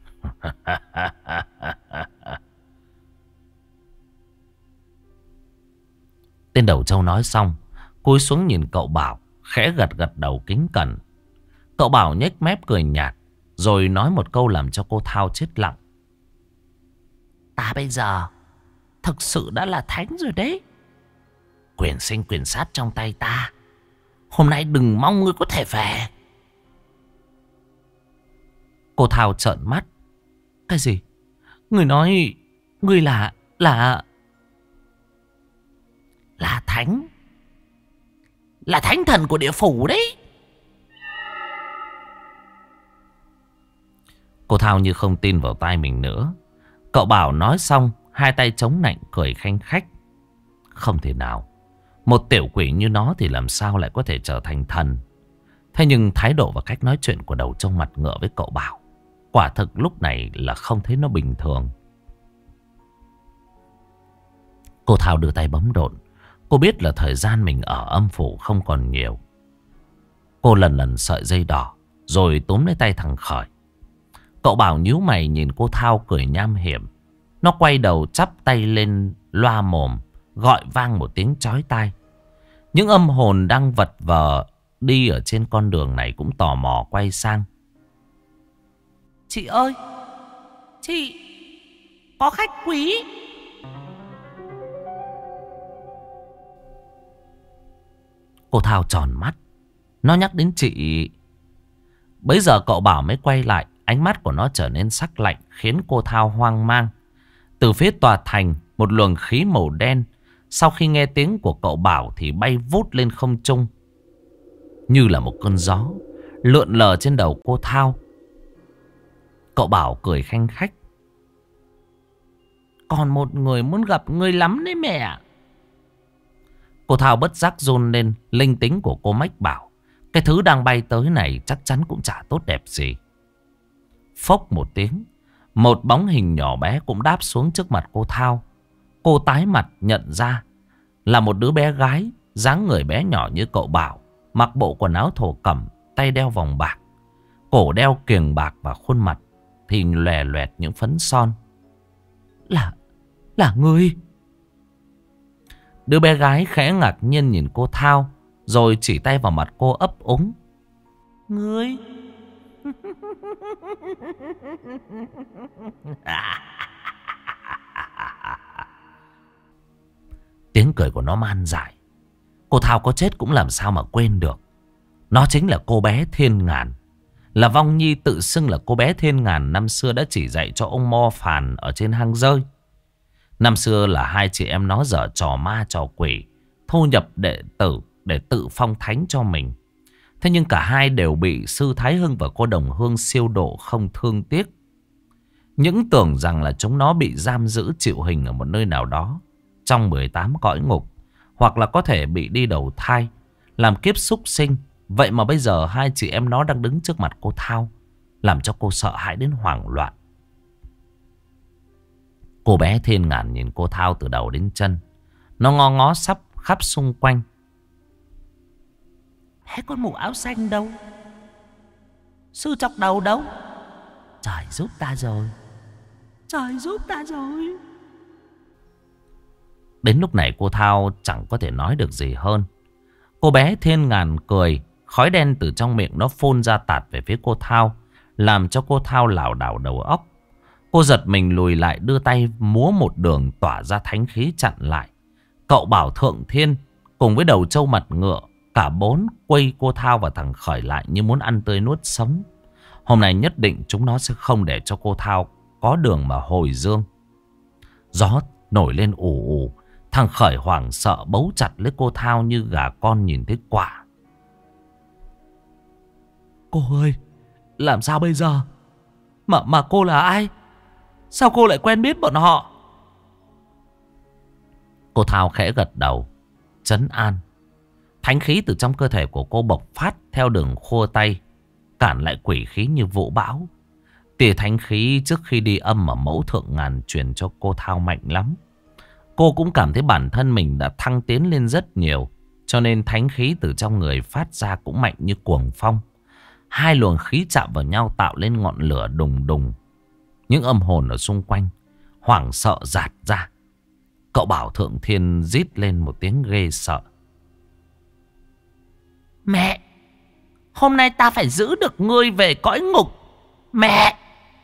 Speaker 1: Tên đầu trâu nói xong, cúi xuống nhìn cậu Bảo, khẽ gật gật đầu kính cẩn. Cậu Bảo nhếch mép cười nhạt, rồi nói một câu làm cho cô Thao chết lặng. Ta bây giờ thực sự đã là thánh rồi đấy. Quyền sinh quyền sát trong tay ta. Hôm nay đừng mong ngươi có thể về. Cô Thao trợn mắt. Cái gì? Ngươi nói ngươi là thánh. Là thánh thần của địa phủ đấy. Cô Thao như không tin vào tai mình nữa. Cậu Bảo nói xong, hai tay chống nạnh cười khanh khách. Không thể nào. Một tiểu quỷ như nó thì làm sao lại có thể trở thành thần. Thế nhưng thái độ và cách nói chuyện của đầu trâu mặt ngựa với cậu Bảo, quả thực lúc này là không thấy nó bình thường. Cô Thao đưa tay bấm độn. Cô biết là thời gian mình ở âm phủ không còn nhiều. Cô lần lần sợi dây đỏ, rồi túm lấy tay thằng Khởi. Cậu Bảo nhíu mày nhìn cô Thao cười nham hiểm. Nó quay đầu chắp tay lên loa mồm, gọi vang một tiếng chói tai. Những âm hồn đang vật vờ đi ở trên con đường này cũng tò mò quay sang. Chị ơi, chị có khách quý. Cô Thao tròn mắt. Nó nhắc đến chị. Bấy giờ cậu Bảo mới quay lại. Ánh mắt của nó trở nên sắc lạnh, khiến cô Thao hoang mang. Từ phía tòa thành, một luồng khí màu đen sau khi nghe tiếng của cậu Bảo thì bay vút lên không trung, như là một cơn gió lượn lờ trên đầu cô Thao. Cậu Bảo cười khanh khách. Còn một người muốn gặp ngươi lắm đấy mẹ. Cô Thao bất giác run lên. Linh tính của cô mách bảo cái thứ đang bay tới này chắc chắn cũng chả tốt đẹp gì. Phốc một tiếng, một bóng hình nhỏ bé cũng đáp xuống trước mặt cô Thao. Cô tái mặt nhận ra là một đứa bé gái, dáng người bé nhỏ như cậu Bảo, mặc bộ quần áo thổ cẩm, tay đeo vòng bạc, cổ đeo kiềng bạc và khuôn mặt thì lòe loẹt những phấn son. Là ngươi? Đứa bé gái khẽ ngạc nhiên nhìn cô Thao, rồi chỉ tay vào mặt cô ấp úng. Ngươi? Tiếng cười của nó man dại. Cô Thao có chết cũng làm sao mà quên được. Nó chính là cô bé Thiên Ngàn, là vong nhi tự xưng là cô bé Thiên Ngàn năm xưa đã chỉ dạy cho ông Mo Phàn ở trên hang rơi. Năm xưa là hai chị em nó dở trò ma trò quỷ, thu nhập đệ tử để tự phong thánh cho mình. Thế nhưng cả hai đều bị sư Thái Hưng và cô Đồng Hương siêu độ không thương tiếc. Những tưởng rằng là chúng nó bị giam giữ chịu hình ở một nơi nào đó trong 18 cõi ngục, hoặc là có thể bị đi đầu thai làm kiếp súc sinh. Vậy mà bây giờ hai chị em nó đang đứng trước mặt cô Thao, làm cho cô sợ hãi đến hoảng loạn. Cô bé Thiên Ngàn nhìn cô Thao từ đầu đến chân. Nó ngó ngó sắp khắp xung quanh. Thế con mụ áo xanh đâu? Sư chọc đầu đâu? Trời giúp ta rồi. Trời giúp ta rồi. Đến lúc này cô Thao chẳng có thể nói được gì hơn. Cô bé Thiên Ngàn cười. Khói đen từ trong miệng nó phun ra tạt về phía cô Thao, làm cho cô Thao lảo đảo đầu óc. Cô giật mình lùi lại, đưa tay múa một đường tỏa ra thánh khí chặn lại. Cậu Bảo, Thượng Thiên cùng với đầu trâu mặt ngựa, cả bốn quay cô Thao và thằng Khởi lại như muốn ăn tươi nuốt sống. Hôm nay nhất định chúng nó sẽ không để cho cô Thao có đường mà hồi dương. Gió nổi lên ù ù. Thằng Khởi hoảng sợ bấu chặt lấy cô Thao như gà con nhìn thấy quả. Cô ơi, làm sao bây giờ? Mà cô là ai? Sao cô lại quen biết bọn họ? Cô Thao khẽ gật đầu, trấn an. Thánh khí từ trong cơ thể của cô bộc phát theo đường khua tay, cản lại quỷ khí như vũ bão. Tỉa thánh khí trước khi đi âm ở Mẫu Thượng Ngàn truyền cho cô Thao mạnh lắm. Cô cũng cảm thấy bản thân mình đã thăng tiến lên rất nhiều, cho nên thánh khí từ trong người phát ra cũng mạnh như cuồng phong. Hai luồng khí chạm vào nhau tạo lên ngọn lửa đùng đùng. Những âm hồn ở xung quanh hoảng sợ giạt ra. Cậu Bảo Thượng Thiên rít lên một tiếng ghê sợ. Mẹ! Hôm nay ta phải giữ được ngươi về cõi ngục. Mẹ!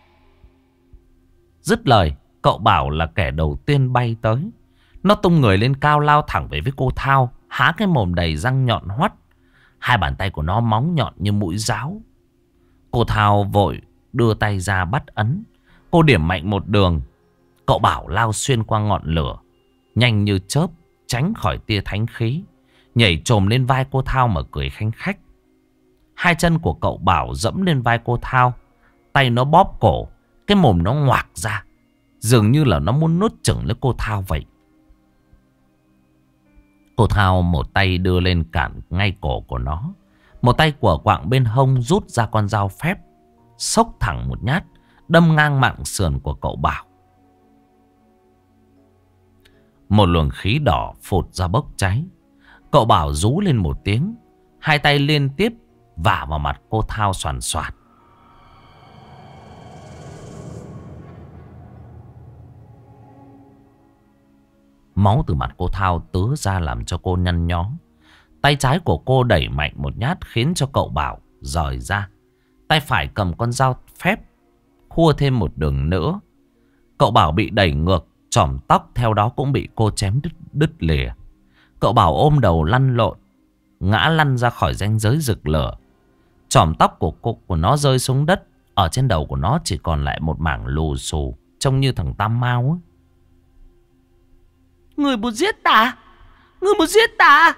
Speaker 1: Dứt lời, cậu Bảo là kẻ đầu tiên bay tới. Nó tung người lên cao lao thẳng về với cô Thao, há cái mồm đầy răng nhọn hoắt. Hai bàn tay của nó móng nhọn như mũi giáo. Cô Thao vội đưa tay ra bắt ấn. Cô điểm mạnh một đường. Cậu Bảo lao xuyên qua ngọn lửa, nhanh như chớp, tránh khỏi tia thánh khí, nhảy chồm lên vai cô Thao mà cười khanh khách. Hai chân của cậu Bảo dẫm lên vai cô Thao, tay nó bóp cổ, cái mồm nó ngoạc ra, dường như là nó muốn nuốt chửng lấy cô Thao vậy. Cô Thao một tay đưa lên cản ngay cổ của nó, một tay của quạng bên hông rút ra con dao phép, xốc thẳng một nhát, đâm ngang mảng sườn của cậu Bảo. Một luồng khí đỏ phụt ra bốc cháy. Cậu Bảo rú lên một tiếng, hai tay liên tiếp vả vào mặt cô Thao xoàn xoạt. Máu từ mặt cô Thao tứa ra làm cho cô nhăn nhó. Tay trái của cô đẩy mạnh một nhát khiến cho cậu Bảo rời ra. Tay phải cầm con dao phép khua thêm một đường nữa. Cậu Bảo bị đẩy ngược, chòm tóc theo đó cũng bị cô chém đứt lìa. Cậu Bảo ôm đầu lăn lộn, ngã lăn ra khỏi ranh giới rực lửa. Chòm tóc của nó rơi xuống đất. Ở trên đầu của nó chỉ còn lại một mảng lù xù, trông như thằng Tam Mao ấy. Người muốn giết ta? Người muốn giết ta?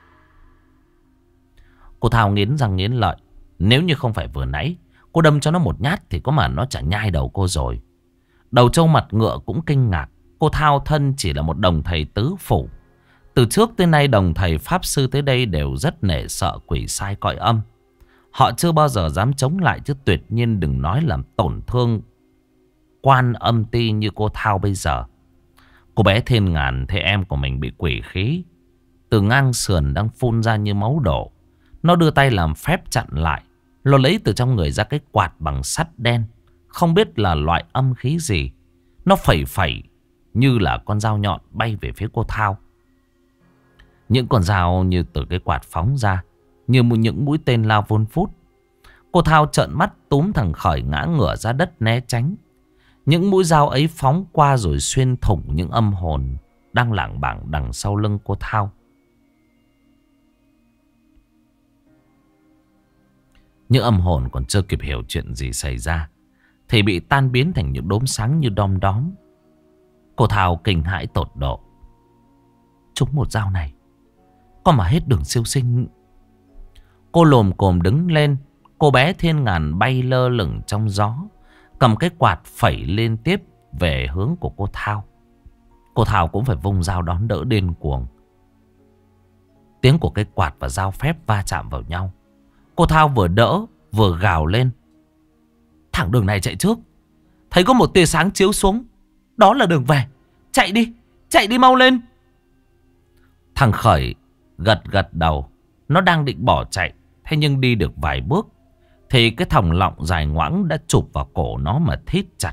Speaker 1: Cô Thao nghiến răng nghiến lợi. Nếu như không phải vừa nãy cô đâm cho nó một nhát thì có mà nó chả nhai đầu cô rồi. Đầu trâu mặt ngựa cũng kinh ngạc. Cô Thao thân chỉ là một đồng thầy tứ phủ. Từ trước tới nay đồng thầy pháp sư tới đây đều rất nể sợ quỷ sai cõi âm. Họ chưa bao giờ dám chống lại, chứ tuyệt nhiên đừng nói làm tổn thương quan âm ti như cô Thao bây giờ. Cô bé Thiên Ngàn thấy em của mình bị quỷ khí từ ngang sườn đang phun ra như máu đổ. Nó đưa tay làm phép chặn lại. Nó lấy từ trong người ra cái quạt bằng sắt đen, không biết là loại âm khí gì. Nó phẩy phẩy như là con dao nhọn bay về phía cô Thao. Những con dao như từ cái quạt phóng ra, như những mũi tên lao vun vút. Cô Thao trợn mắt túm thằng Khởi ngã ngửa ra đất né tránh. Những mũi dao ấy phóng qua rồi xuyên thủng những âm hồn đang lảng bảng đằng sau lưng cô Thao. Những âm hồn còn chưa kịp hiểu chuyện gì xảy ra thì bị tan biến thành những đốm sáng như đom đóm. Cô Thao kinh hãi tột độ. Trúng một dao này có mà hết đường siêu sinh. Cô lồm cồm đứng lên. Cô bé Thiên Ngàn bay lơ lửng trong gió, cầm cái quạt phẩy liên tiếp về hướng của cô Thao. Cô Thao cũng phải vung dao đón đỡ điên cuồng. Tiếng của cái quạt và dao phép va chạm vào nhau. Cô Thao vừa đỡ vừa gào lên. Thẳng đường này chạy trước. Thấy có một tia sáng chiếu xuống, đó là đường về. Chạy đi mau lên. Thằng Khởi gật đầu. Nó đang định bỏ chạy, thế nhưng đi được vài bước thì cái thòng lọng dài ngoãng đã chụp vào cổ nó mà thít chặt.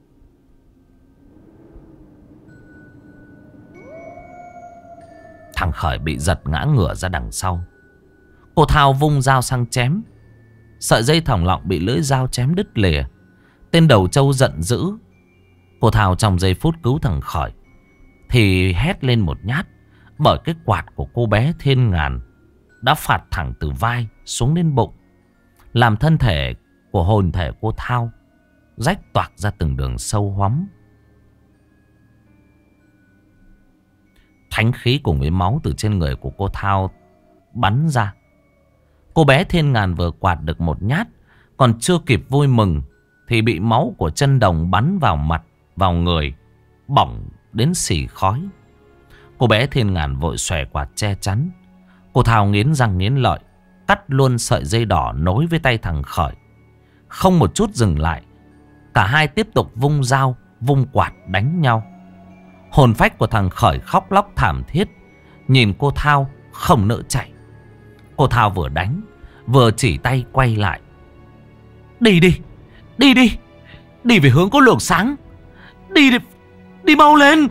Speaker 1: Thằng Khởi bị giật ngã ngửa ra đằng sau. Cô Thao vung dao sang chém. Sợi dây thòng lọng bị lưỡi dao chém đứt lìa. Tên đầu trâu giận dữ. Cô Thao trong giây phút cứu thằng Khởi thì hét lên một nhát, bởi cái quạt của cô bé Thiên Ngàn đã phạt thẳng từ vai xuống đến bụng, làm thân thể của hồn thể cô Thao rách toạc ra từng đường sâu hoắm. Thánh khí cùng với máu từ trên người của cô Thao bắn ra. Cô bé Thiên Ngàn vừa quạt được một nhát, còn chưa kịp vui mừng thì bị máu của chân đồng bắn vào mặt, vào người, bỏng đến xì khói. Cô bé Thiên Ngàn vội xòe quạt che chắn. Cô Thao nghiến răng nghiến lợi, cắt luôn sợi dây đỏ nối với tay thằng Khởi. Không một chút dừng lại, cả hai tiếp tục vung dao, vung quạt đánh nhau. Hồn phách của thằng Khởi khóc lóc thảm thiết, nhìn cô Thao không nỡ chạy. Cô Thao vừa đánh vừa chỉ tay quay lại, Đi đi. Đi đi. Đi về hướng có luồng sáng. Đi đi. Đi mau lên.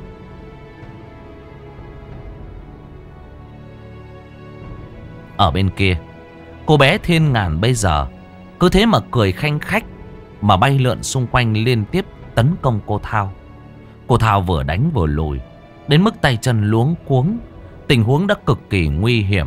Speaker 1: Ở bên kia, cô bé Thiên Ngàn bây giờ cứ thế mà cười khanh khách, mà bay lượn xung quanh liên tiếp tấn công cô Thao. Cô Thao vừa đánh vừa lùi, đến mức tay chân luống cuống. Tình huống đã cực kỳ nguy hiểm.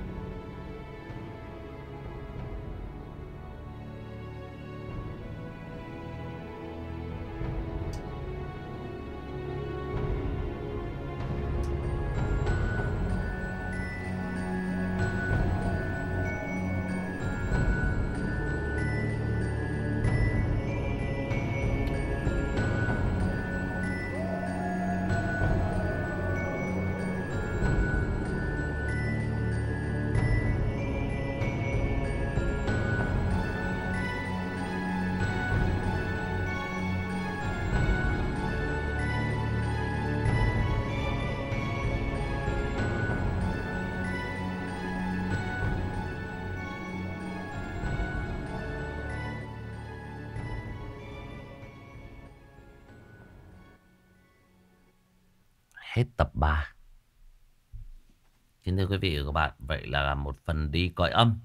Speaker 1: Hết tập 3. Kính thưa quý vị và các bạn, vậy là một phần đi cõi âm.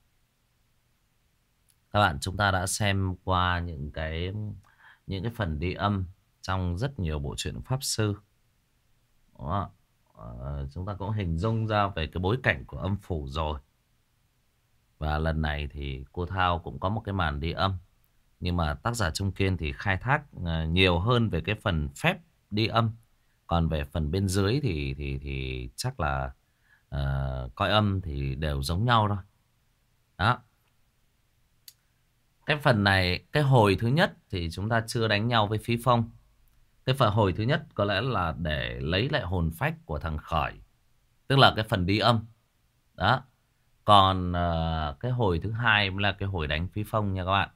Speaker 1: Các bạn, chúng ta đã xem qua những cái phần đi âm trong rất nhiều bộ truyện pháp sư. Đúng không? Chúng ta cũng hình dung ra về cái bối cảnh của âm phủ rồi. Và lần này thì cô Thao cũng có một cái màn đi âm, nhưng mà tác giả Trung Kiên thì khai thác nhiều hơn về cái phần phép đi âm. Còn về phần bên dưới thì chắc là cõi âm thì đều giống nhau thôi. Đó. Cái phần này, cái hồi thứ nhất thì chúng ta chưa đánh nhau với Phí Phong. Cái phần hồi thứ nhất có lẽ là để lấy lại hồn phách của thằng Khởi, tức là cái phần đi âm. Đó. Còn cái hồi thứ hai là cái hồi đánh Phí Phong nha các bạn.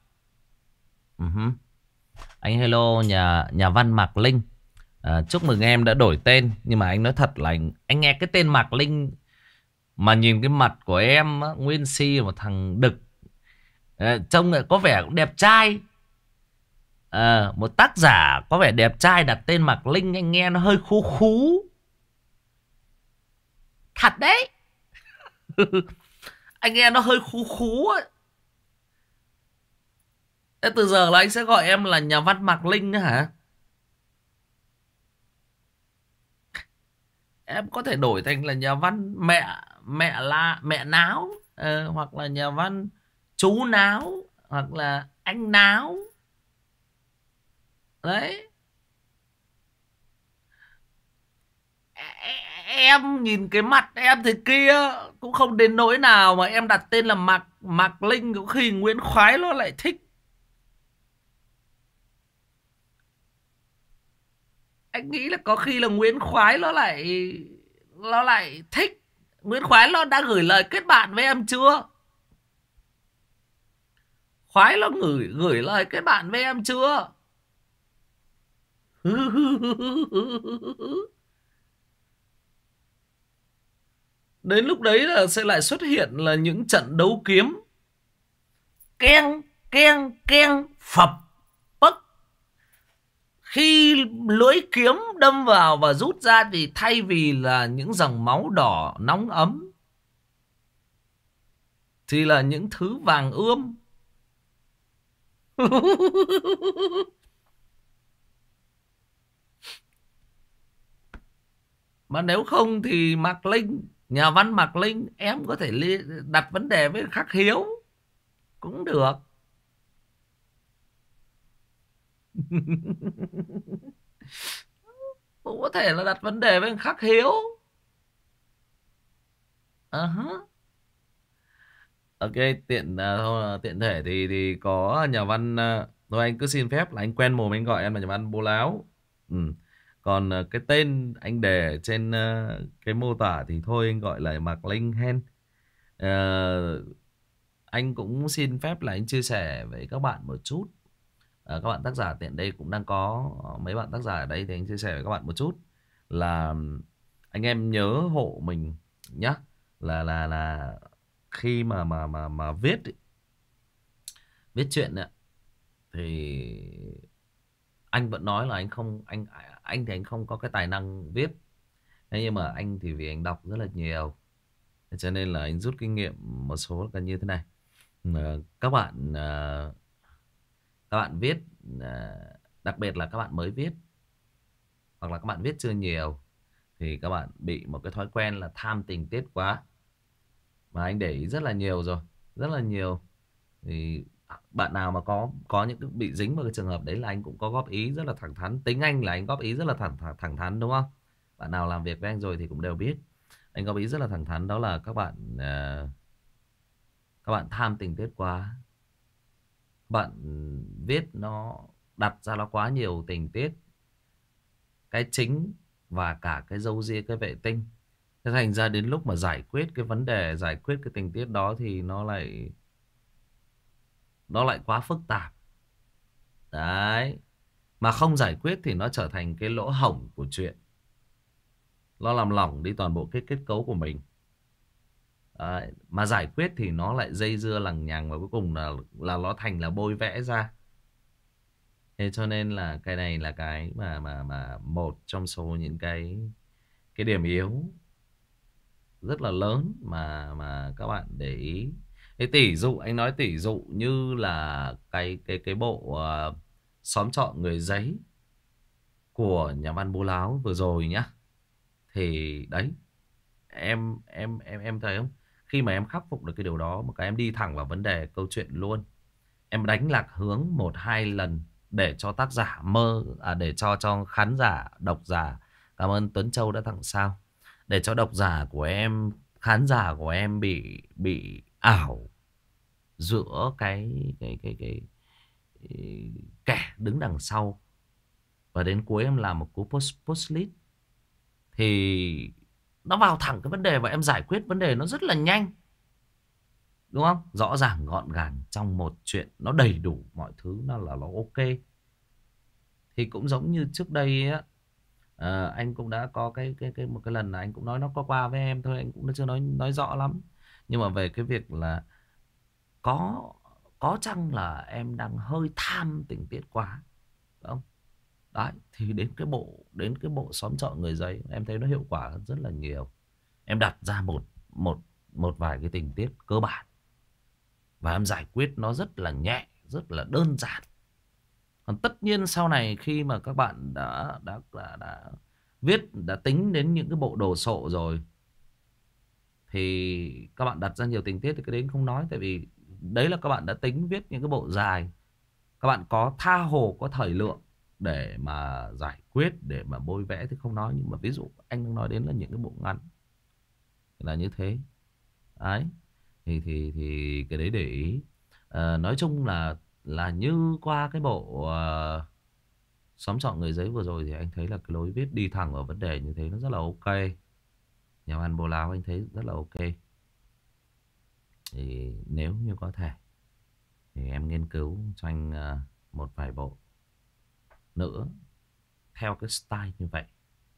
Speaker 1: Anh hello nhà văn Mạc Linh. Chúc mừng em đã đổi tên. Nhưng mà anh nói thật là anh nghe cái tên Mạc Linh mà nhìn cái mặt của em á, Nguyên Si một thằng đực, trông lại có vẻ cũng đẹp trai. Một tác giả có vẻ đẹp trai đặt tên Mạc Linh, anh nghe nó hơi khú khú. Thật đấy. Anh nghe nó hơi khú khú ấy. Thế từ giờ là anh sẽ gọi em là nhà văn Mạc Linh nữa hả? Em có thể đổi thành là nhà văn mẹ náo, hoặc là nhà văn chú náo, hoặc là anh náo. Đấy. Em nhìn cái mặt em thế kia cũng không đến nỗi nào mà em đặt tên là Mạc Linh, có khi Nguyễn Khoái nó lại thích. Anh nghĩ là có khi là Nguyễn Khoái nó lại thích. Nguyễn Khoái nó đã gửi lời kết bạn với em chưa? Khoái nó gửi lời kết bạn với em chưa? Đến lúc đấy là sẽ lại xuất hiện là những trận đấu kiếm. Keng, keng, keng, phập, bấc. Khi lưỡi kiếm đâm vào và rút ra thì thay vì là những dòng máu đỏ nóng ấm thì là những thứ vàng ươm. Mà nếu không thì Mạc Linh, nhà văn Mạc Linh, em có thể đặt vấn đề với Khắc Hiếu cũng được. Cũng có thể là đặt vấn đề với Khắc Hiếu. Ok, tiện thể thì có nhà văn, thôi anh cứ xin phép là anh quen mồm anh gọi em là nhà văn Bố Láo. Còn cái tên anh để trên cái mô tả thì thôi anh gọi là Mạc Linh hen. Anh cũng xin phép là anh chia sẻ với các bạn một chút. Các bạn tác giả tiện đây cũng đang có mấy bạn tác giả ở đây, thì anh chia sẻ với các bạn một chút là anh em nhớ hộ mình nhá, là khi mà viết ý, Viết truyện ạ, thì anh vẫn nói là anh thì anh không có cái tài năng viết. Thế nhưng mà anh thì vì anh đọc rất là nhiều, thế cho nên là anh rút kinh nghiệm một số là như thế này. Các bạn các bạn viết, ờ, đặc biệt là các bạn mới viết hoặc là các bạn viết chưa nhiều, thì các bạn bị một cái thói quen là tham tình tiết quá. Mà anh để ý rất là nhiều rồi, rất là nhiều. Thì bạn nào mà có những cái bị dính vào cái trường hợp đấy là anh cũng có góp ý rất là thẳng thắn. Tính anh là anh góp ý rất là thẳng thắn, đúng không? Bạn nào làm việc với anh rồi thì cũng đều biết anh góp ý rất là thẳng thắn, đó là các bạn tham tình tiết quá. Bạn viết nó đặt ra nó quá nhiều tình tiết, cái chính và cả cái râu ria cái vệ tinh. Thế thành ra đến lúc mà giải quyết cái vấn đề, giải quyết cái tình tiết đó thì nó lại quá phức tạp. Đấy. Mà không giải quyết thì nó trở thành cái lỗ hổng của chuyện. Nó làm lỏng đi toàn bộ cái kết cấu của mình. Đấy. Mà giải quyết thì nó lại dây dưa lằng nhằng, và cuối cùng là nó thành là bôi vẽ ra. Thế cho nên là cái này là cái mà một trong số những cái điểm yếu rất là lớn mà các bạn để ý. Thế tỷ dụ, anh nói tỷ dụ như là cái bộ xóm trọ người giấy của nhà văn Bố Láo vừa rồi nhá. Thì đấy, em thấy không? Khi mà em khắc phục được cái điều đó, một cái em đi thẳng vào vấn đề câu chuyện luôn. Em đánh lạc hướng một hai lần để cho tác giả để cho khán giả, độc giả. Cảm ơn Tuấn Châu đã tặng sao. Để cho độc giả của em, khán giả của em bị ảo giữa cái kẻ đứng đằng sau. Và đến cuối em làm một cú post list thì nó vào thẳng cái vấn đề, và em giải quyết vấn đề nó rất là nhanh, đúng không? Rõ ràng gọn gàng, trong một chuyện nó đầy đủ mọi thứ, nó ok. Thì cũng giống như trước đây á, anh cũng đã có một cái lần là anh cũng nói nó qua với em thôi, anh cũng chưa nói rõ lắm. Nhưng mà về cái việc là có có chăng là em đang hơi tham tình tiết quá, đúng không? Đấy, thì đến cái bộ xóm trọ người giấy em thấy nó hiệu quả hơn rất là nhiều. Em đặt ra một một một vài cái tình tiết cơ bản, và em giải quyết nó rất là nhẹ, rất là đơn giản. Còn tất nhiên sau này khi mà các bạn đã viết, đã tính đến những cái bộ đồ sộ rồi, thì các bạn đặt ra nhiều tình tiết thì cái đấy không nói. Tại vì đấy là các bạn đã tính viết những cái bộ dài, các bạn có tha hồ, có thời lượng để mà giải quyết, để mà bôi vẽ thì không nói. Nhưng mà ví dụ anh đang nói đến là những cái bộ ngắn là như thế. Đấy. Thì cái đấy để ý. Nói chung là như qua cái bộ xóm trọ người giấy vừa rồi, thì anh thấy là cái lối viết đi thẳng vào vấn đề như thế nó rất là ok. Nhà văn Bồ Láo anh thấy rất là ok. Thì nếu như có thể thì em nghiên cứu cho anh một vài bộ nữa theo cái style như vậy.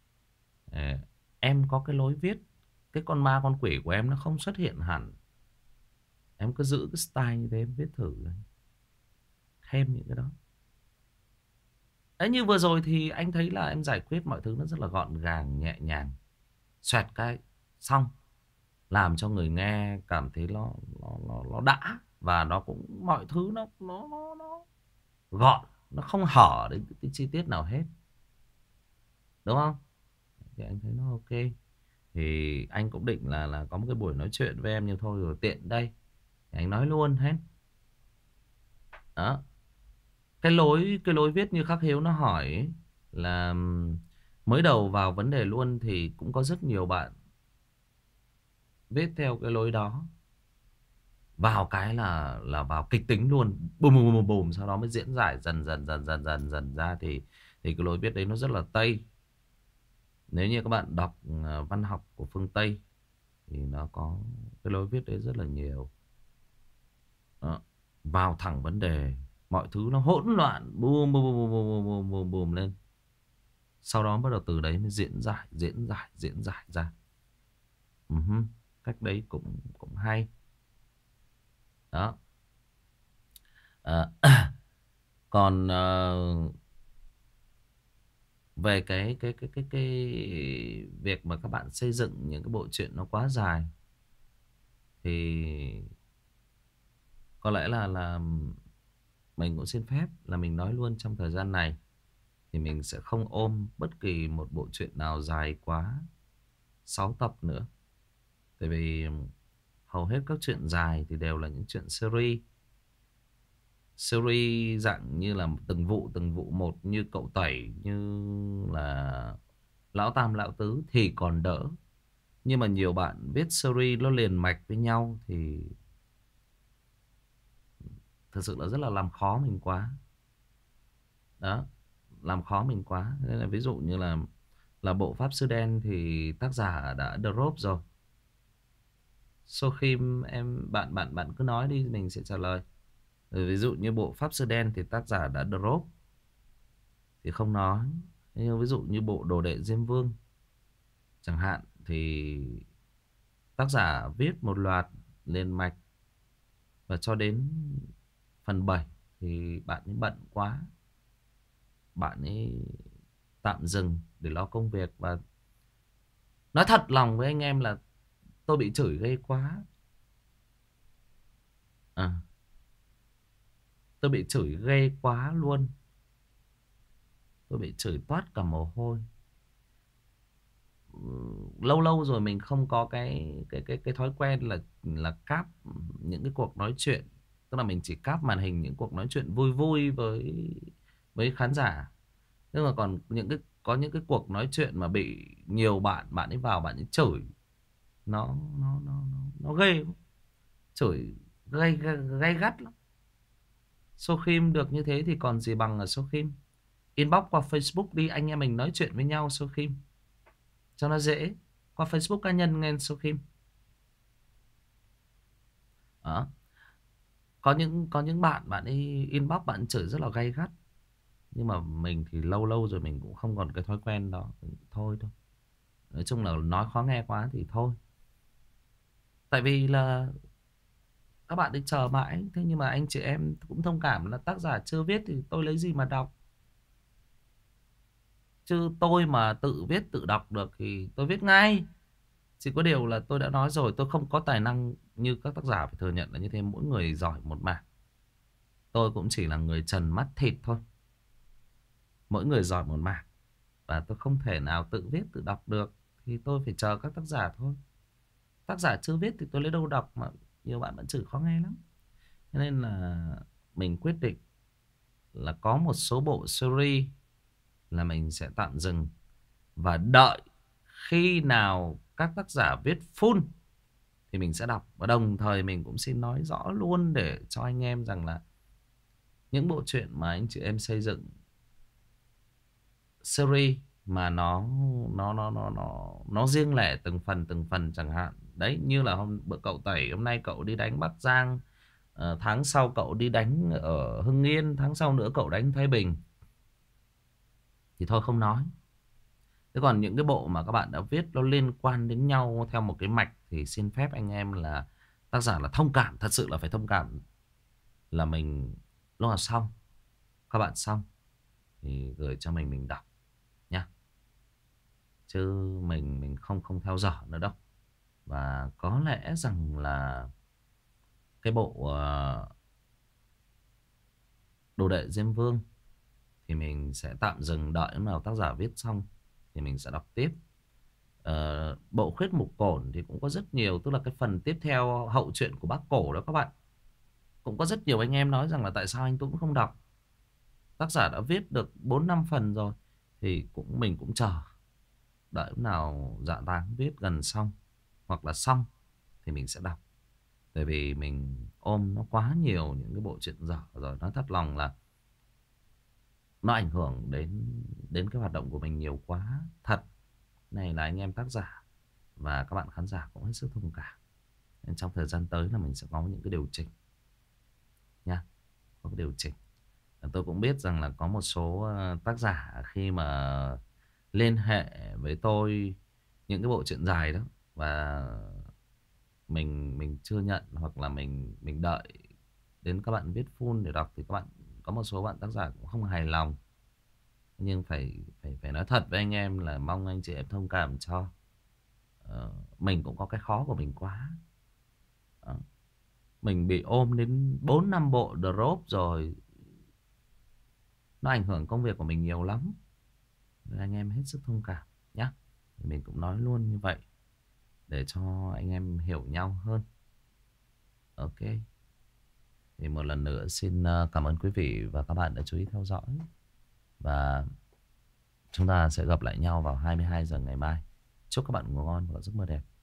Speaker 1: Em có cái lối viết, cái con ma con quỷ của em nó không xuất hiện hẳn, em cứ giữ cái style như thế, em viết thử thêm những cái đó. Đấy, như vừa rồi thì anh thấy là em giải quyết mọi thứ nó rất là gọn gàng, nhẹ nhàng, xoẹt cái xong, làm cho người nghe cảm thấy nó đã. Và nó cũng mọi thứ nó gọn, nó không hở đến cái chi tiết nào hết, đúng không? Thì anh thấy nó ok. Thì anh cũng định là có một cái buổi nói chuyện với em, nhưng thôi rồi tiện đây thì anh nói luôn hết. Đó. Cái lối viết như Khắc Hiếu nó hỏi ấy, là mới đầu vào vấn đề luôn thì cũng có rất nhiều bạn viết theo cái lối đó. Vào cái là vào kịch tính luôn, bùm bùm bùm bùm, sau đó mới diễn giải dần ra. Thì cái lối viết đấy nó rất là Tây. Nếu như các bạn đọc văn học của phương Tây thì nó có cái lối viết đấy rất là nhiều. Đó. Vào thẳng vấn đề, mọi thứ nó hỗn loạn, bùm bùm bùm bùm bùm bùm bùm lên. Sau đó bắt đầu từ đấy mới diễn giải ra. Cách đấy cũng hay. Đó. Ờ, còn về cái việc mà các bạn xây dựng những cái bộ truyện nó quá dài thì có lẽ là mình cũng xin phép là mình nói luôn trong thời gian này thì mình sẽ không ôm bất kỳ một bộ truyện nào dài quá 6 tập nữa. Tại vì hầu hết các truyện dài thì đều là những chuyện series. Series dạng như là từng vụ một, như cậu Tẩy, như là Lão Tam Lão Tứ thì còn đỡ. Nhưng mà nhiều bạn viết series nó liền mạch với nhau thì thực sự là rất là làm khó mình quá. Đó, làm khó mình quá. Nên là ví dụ như là bộ Pháp Sư Đen thì tác giả đã drop rồi. Sokhim em bạn bạn bạn cứ nói đi mình sẽ trả lời. Ví dụ như bộ Pháp Sư Đen thì tác giả đã drop thì không nói. Nhưng ví dụ như bộ Đồ Đệ Diêm Vương chẳng hạn thì tác giả viết một loạt liền mạch và cho đến phần 7 thì bạn ấy bận quá. Bạn ấy tạm dừng để lo công việc. Và nói thật lòng với anh em là tôi bị chửi ghê quá. Tôi bị chửi ghê quá luôn. Tôi bị chửi toát cả mồ hôi. Lâu lâu rồi mình không có cái thói quen là cáp những cái cuộc nói chuyện. Tức là mình chỉ cáp màn hình những cuộc nói chuyện vui vui với khán giả. Nhưng mà còn có những cái cuộc nói chuyện mà bị nhiều bạn ấy vào bạn ấy chửi nó ghê. Chửi gay gắt lắm. Sokhim được như thế thì còn gì bằng ở Sokhim. Inbox qua Facebook đi, anh em mình nói chuyện với nhau Sokhim cho nó dễ. Qua Facebook cá nhân nghe Sokhim. Đó. Có những bạn ấy inbox bạn chửi rất là gay gắt. Nhưng mà mình thì lâu lâu rồi mình cũng không còn cái thói quen đó. Thôi. Nói chung là nói khó nghe quá thì thôi. Tại vì là các bạn ấy chờ mãi. Thế nhưng mà anh chị em cũng thông cảm là tác giả chưa viết thì tôi lấy gì mà đọc. Chứ tôi mà tự viết tự đọc được thì tôi viết ngay. Chỉ có điều là tôi đã nói rồi, tôi không có tài năng như các tác giả, phải thừa nhận là như thế. Mỗi người giỏi một mảng. Tôi cũng chỉ là người trần mắt thịt thôi. Mỗi người giỏi một mảng. Và tôi không thể nào tự viết tự đọc được. Thì tôi phải chờ các tác giả thôi. Tác giả chưa viết thì tôi lấy đâu đọc. Mà nhiều bạn vẫn chửi khó nghe lắm. Cho nên là mình quyết định là có một số bộ series là mình sẽ tạm dừng. Và đợi khi nào các tác giả viết full thì mình sẽ đọc. Và đồng thời mình cũng xin nói rõ luôn để cho anh em rằng là những bộ truyện mà anh chị em xây dựng series mà nó riêng lẻ từng phần chẳng hạn. Đấy, như là cậu Tẩy hôm nay cậu đi đánh Bắc Giang, tháng sau cậu đi đánh ở Hưng Yên, tháng sau nữa cậu đánh Thái Bình thì thôi không nói. Thế còn những cái bộ mà các bạn đã viết nó liên quan đến nhau theo một cái mạch thì xin phép anh em là tác giả là thông cảm, thật sự là phải thông cảm là mình lúc nào xong, các bạn xong thì gửi cho mình đọc nhá. Chứ mình không theo dõi nữa đâu. Và có lẽ rằng là cái bộ Đồ Đệ Diêm Vương thì mình sẽ tạm dừng, đợi lúc nào tác giả viết xong thì mình sẽ đọc tiếp. Bộ Khuyết Mục Cổn thì cũng có rất nhiều, tức là cái phần tiếp theo hậu truyện của Bác Cổ đó các bạn. Cũng có rất nhiều anh em nói rằng là tại sao anh Tuấn không đọc. Tác giả đã viết được 4-5 phần rồi thì mình cũng chờ. Đợi lúc nào Dạ Táng viết gần xong hoặc là xong thì mình sẽ đọc. Tại vì mình ôm nó quá nhiều những cái bộ truyện dở rồi. Nói thật lòng là nó ảnh hưởng đến cái hoạt động của mình nhiều quá. Thật. Này là anh em tác giả và các bạn khán giả cũng hết sức thông cảm. Nên trong thời gian tới là mình sẽ có những cái điều chỉnh nha. Có cái điều chỉnh. Tôi cũng biết rằng là có một số tác giả khi mà liên hệ với tôi những cái bộ truyện dài đó và mình chưa nhận hoặc là mình đợi đến các bạn viết full để đọc thì các bạn có một số bạn tác giả cũng không hài lòng. Nhưng phải nói thật với anh em là mong anh chị em thông cảm cho. Mình cũng có cái khó của mình quá. Mình bị ôm đến 4-5 bộ drop rồi. Nó ảnh hưởng công việc của mình nhiều lắm. Nên anh em hết sức thông cảm nhé. Mình cũng nói luôn như vậy để cho anh em hiểu nhau hơn. Ok. Thì một lần nữa xin cảm ơn quý vị và các bạn đã chú ý theo dõi. Và chúng ta sẽ gặp lại nhau vào 22 giờ ngày mai. Chúc các bạn ngủ ngon và giấc mơ đẹp.